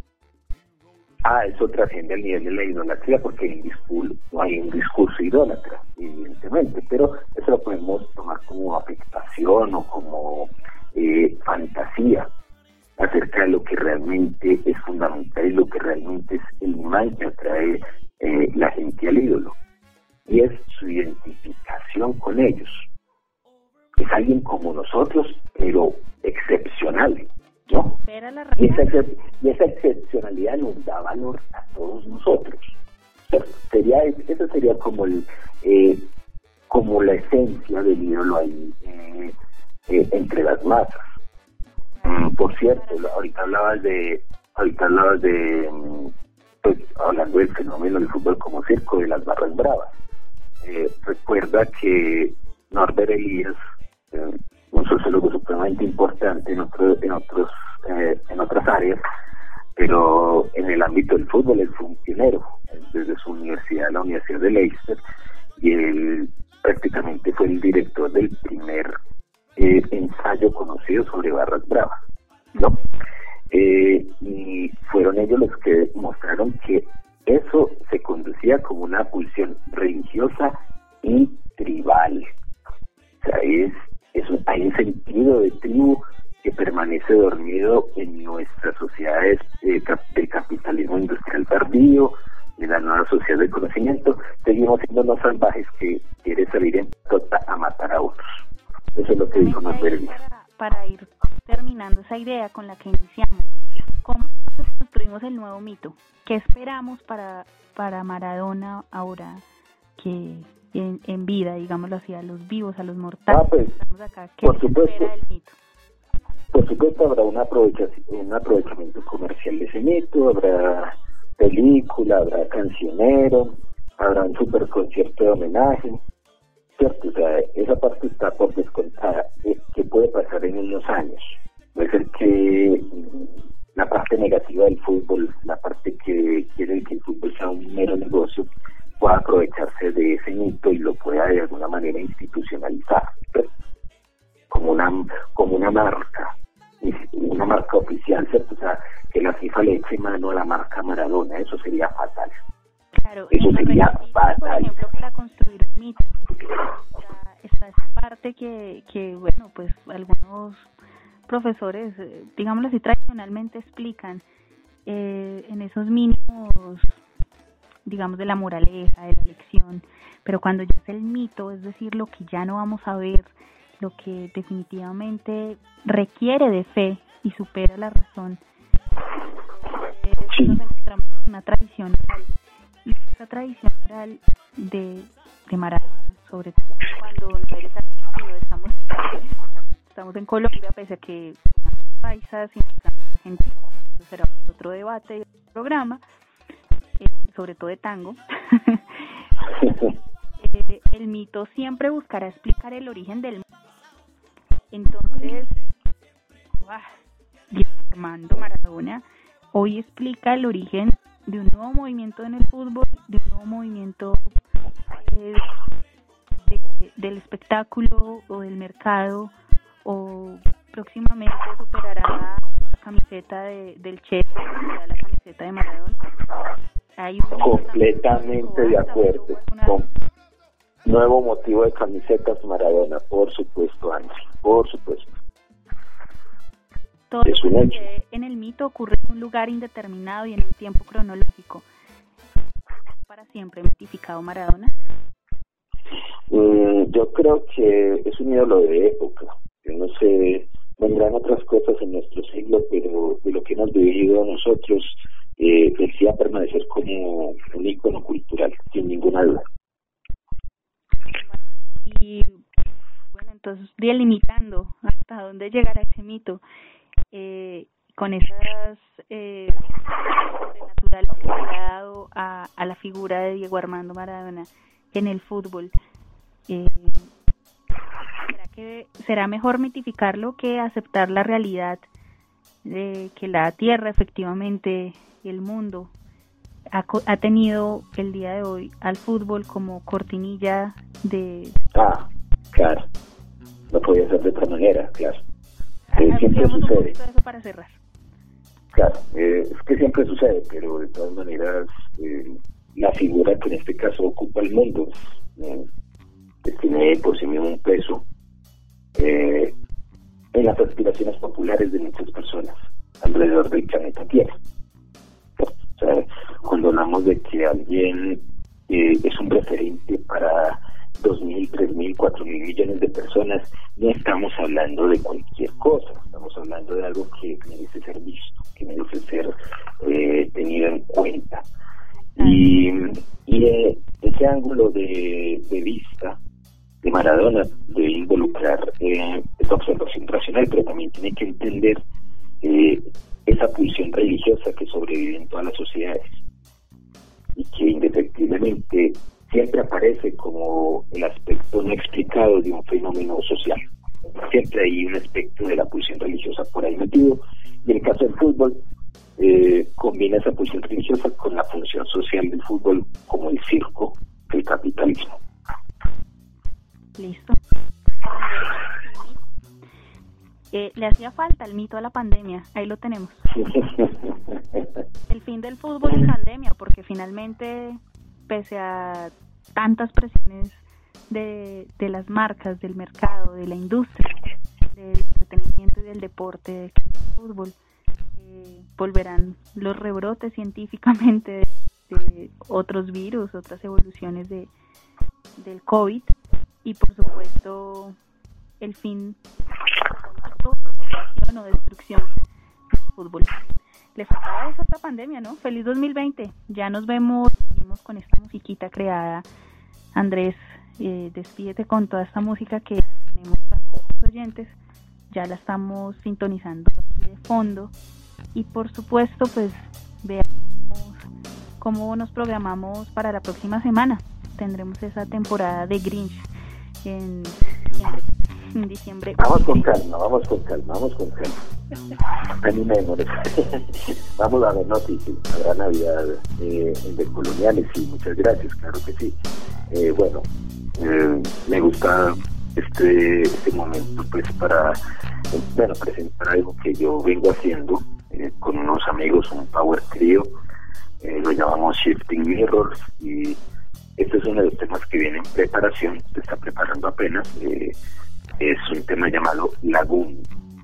Eso trasciende al nivel de la idolatría, porque no hay un discurso idólatra, evidentemente, pero eso lo podemos tomar como afectación o como fantasía acerca de lo que realmente es fundamental y lo que realmente es el imán que atrae la gente al ídolo. Y es su identificación con ellos. Es alguien como nosotros, pero excepcional, ¿no? Y esa excepcionalidad nos da valor a todos nosotros. Eso sería como como la esencia del ídolo ahí entre las masas. Por cierto, ahorita hablabas de pues, hablando del fenómeno del fútbol como circo, de las barras bravas. Recuerda que Norbert Elias, un sociólogo supremamente importante en otras áreas, pero en el ámbito del fútbol él fue un pionero. Él desde su universidad, la Universidad de Leicester, y él prácticamente fue el director del primer ensayo conocido sobre barras bravas, ¿no? Y fueron ellos los que mostraron que eso se conducía como una pulsión religiosa y tribal. O sea, hay un sentido de tribu que permanece dormido en nuestras sociedades del capitalismo industrial tardío, de la nueva sociedad del conocimiento. Seguimos siendo unos salvajes que quieren salir en tota a matar a otros. Eso es lo que dijo Norbert Elias. Para ir terminando esa idea con la que iniciamos, ¿cómo construimos el nuevo mito? ¿Qué esperamos para Maradona ahora que en vida, digámoslo así, a los vivos, a los mortales? Pues, estamos acá? ¿Qué por se supuesto, espera del mito? Por supuesto habrá un aprovechamiento comercial de ese mito, habrá película, habrá cancionero, habrá un super concierto de homenaje, ¿cierto? O sea, esa parte está por descontada. ¿Qué puede pasar en unos años? Puede ser que la parte negativa del fútbol, la parte que quiere que el fútbol sea un mero negocio, pueda aprovecharse de ese mito y lo pueda de alguna manera institucionalizar, ¿cierto? Como una marca oficial, ¿cierto? O sea, que la FIFA le eche mano a la marca Maradona, eso sería fatal. Claro, eso sería fatal. Por ejemplo, para construir un mito, está esa parte que bueno, pues algunos profesores, digámoslo así, tradicionalmente explican en esos mínimos, digamos, de la moraleja, de la lección, pero cuando ya es el mito, es decir, lo que ya no vamos a ver, lo que definitivamente requiere de fe y supera la razón, nos encontramos en una tradición oral, y esa tradición oral de Maradona, sobre todo cuando no eres argentino, estamos en Colombia, pese a que paisas y argentinos, eso será otro debate y otro programa, sobre todo de tango. El mito siempre buscará explicar el origen del mundo. Entonces, Armando Maradona hoy explica el origen de un nuevo movimiento en el fútbol, de un nuevo movimiento del espectáculo o del mercado, o próximamente superará la camiseta del Che, la camiseta de Maradona. Completamente de acuerdo. Con nuevo motivo de camisetas Maradona, por supuesto, Angie, por supuesto. Todo es un hecho. En el mito ocurre en un lugar indeterminado y en un tiempo cronológico. ¿Para siempre mitificado Maradona? Yo creo que es un ídolo de época. Yo no sé, vendrán otras cosas en nuestro siglo, pero de lo que hemos vivido nosotros, él sí va a permanecer como un ícono cultural, sin ninguna duda. Y bueno, entonces delimitando hasta dónde llegará ese mito, con esas sobrenaturales que se le ha dado a la figura de Diego Armando Maradona en el fútbol, ¿será que será mejor mitificarlo que aceptar la realidad de que la tierra, efectivamente, el mundo ha tenido el día de hoy al fútbol como cortinilla de... Claro, no podía ser de otra manera, claro. Siempre sucede. Eso para cerrar. Claro, es que siempre sucede, pero de todas maneras la figura que en este caso ocupa el mundo tiene por sí mismo un peso en las aspiraciones populares de muchas personas alrededor del planeta Tierra. O sea, cuando hablamos de que alguien es un referente para 2.000, 3.000, 4.000 millones de personas, no estamos hablando de cualquier cosa, estamos hablando de algo que merece ser visto, que merece ser tenido en cuenta. Y ese ángulo de vista de Maradona debe involucrar esta observación racional, pero también tiene que entender esa pulsión religiosa que sobrevive en todas las sociedades y que indefectiblemente siempre aparece como el aspecto no explicado de un fenómeno social. Siempre hay un aspecto de la pulsión religiosa por ahí metido, y en el caso del fútbol combina esa función religiosa con la función social del fútbol, como el circo, el capitalismo. Listo. Le hacía falta el mito a la pandemia, ahí lo tenemos. El fin del fútbol en pandemia, porque finalmente, pese a tantas presiones de las marcas, del mercado, de la industria, del entretenimiento y del deporte, del fútbol, volverán los rebrotes científicamente de otros virus, otras evoluciones del COVID, y por supuesto el fin o destrucción del fútbol. Le faltaba eso a esta pandemia, ¿no? Feliz 2020. Ya nos vemos con esta musiquita creada. Andrés, despídete con toda esta música que tenemos para los oyentes. Ya la estamos sintonizando aquí de fondo. Y por supuesto, pues veamos cómo nos programamos para la próxima semana. Tendremos esa temporada de Grinch en diciembre. Vamos con calma. Animémonos. Vamos a ver noticias. Habrá Navidad de Coloniales, sí, muchas gracias, claro que sí. Me gusta este momento pues para presentar algo que yo vengo haciendo con unos amigos, un power trio, lo llamamos Shifting Mirrors, y este es uno de los temas que viene en preparación, se está preparando apenas. Es un tema llamado Lagoon.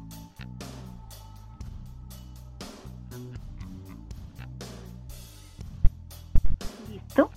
¿Listo?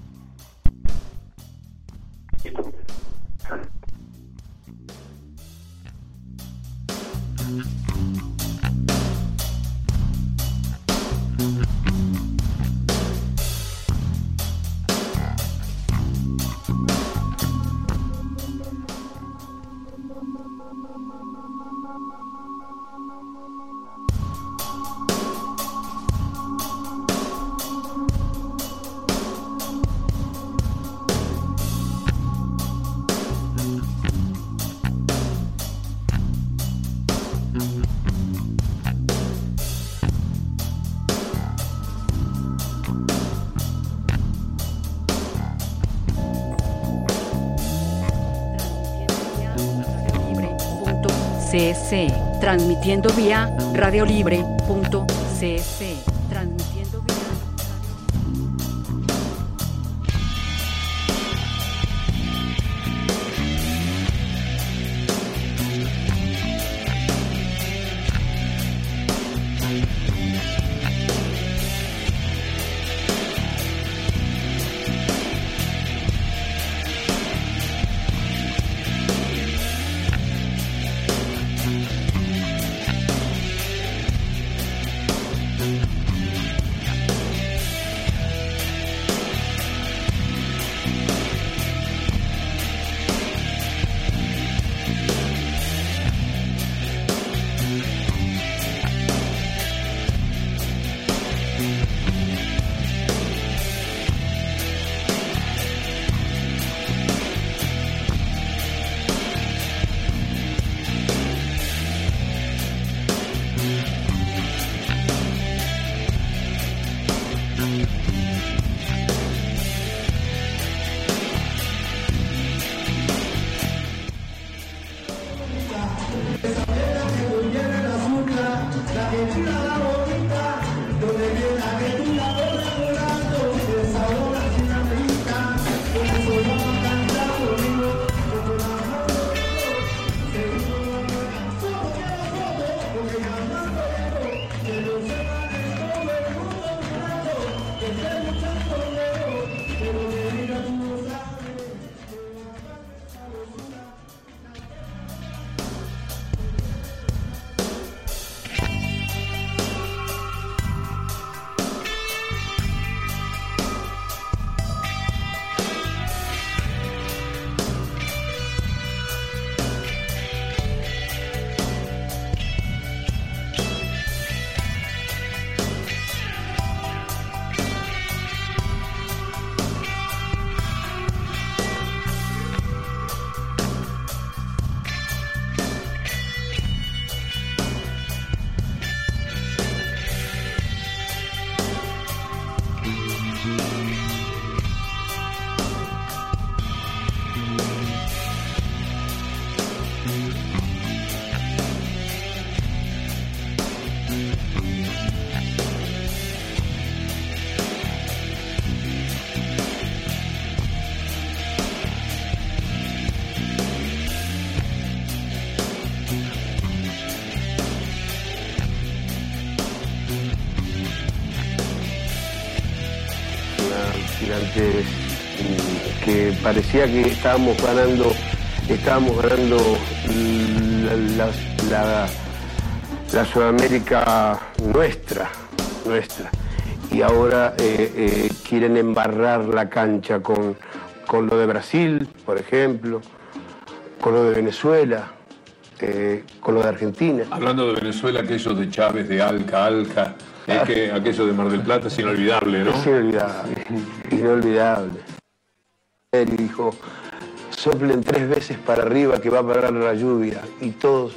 CC, transmitiendo vía radiolibre.cc, transmitiendo vía Gigantes, que parecía que estábamos ganando la Sudamérica nuestra. Y ahora quieren embarrar la cancha con lo de Brasil, por ejemplo, con lo de Venezuela, con lo de Argentina. Hablando de Venezuela, aquello de Chávez, de Alca, es que aquello de Mar del Plata es inolvidable, ¿no? Es inolvidable. Él dijo, soplen 3 veces para arriba que va a parar la lluvia, y todos...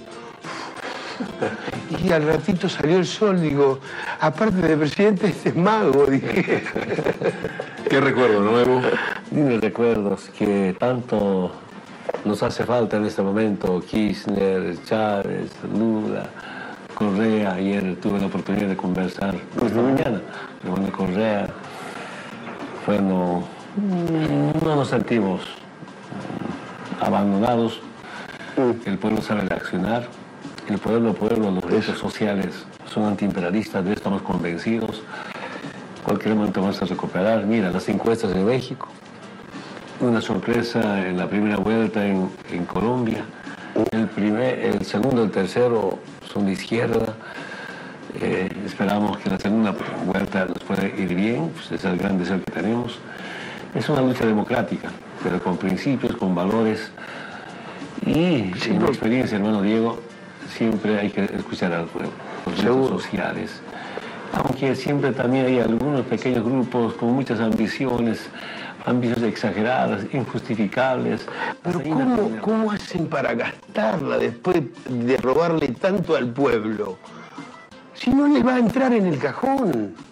Y al ratito salió el sol, digo, aparte de presidente, este es mago, dije. ¿Qué recuerdo nuevo? Lindos recuerdos que tanto nos hace falta en este momento. Kirchner, Chávez, Lula, Correa. Ayer tuve la oportunidad de conversar esta mañana. Pero bueno, Correa, bueno, no nos sentimos abandonados. El pueblo sabe reaccionar. El pueblo, los derechos sociales son antiimperialistas, de esto estamos convencidos. Cualquier momento vamos a recuperar. Mira, las encuestas en México, una sorpresa en la primera vuelta en Colombia. El segundo y el tercero son de izquierda. Esperamos que la segunda vuelta nos pueda ir bien, pues es el gran deseo que tenemos. Es una lucha democrática, pero con principios, con valores. Y en mi experiencia, hermano Diego, siempre hay que escuchar al pueblo, los derechos sociales. Aunque siempre también hay algunos pequeños grupos con muchas ambiciones exageradas, injustificables. Pero ¿cómo hacen para gastarla después de robarle tanto al pueblo? Si no le va a entrar en el cajón.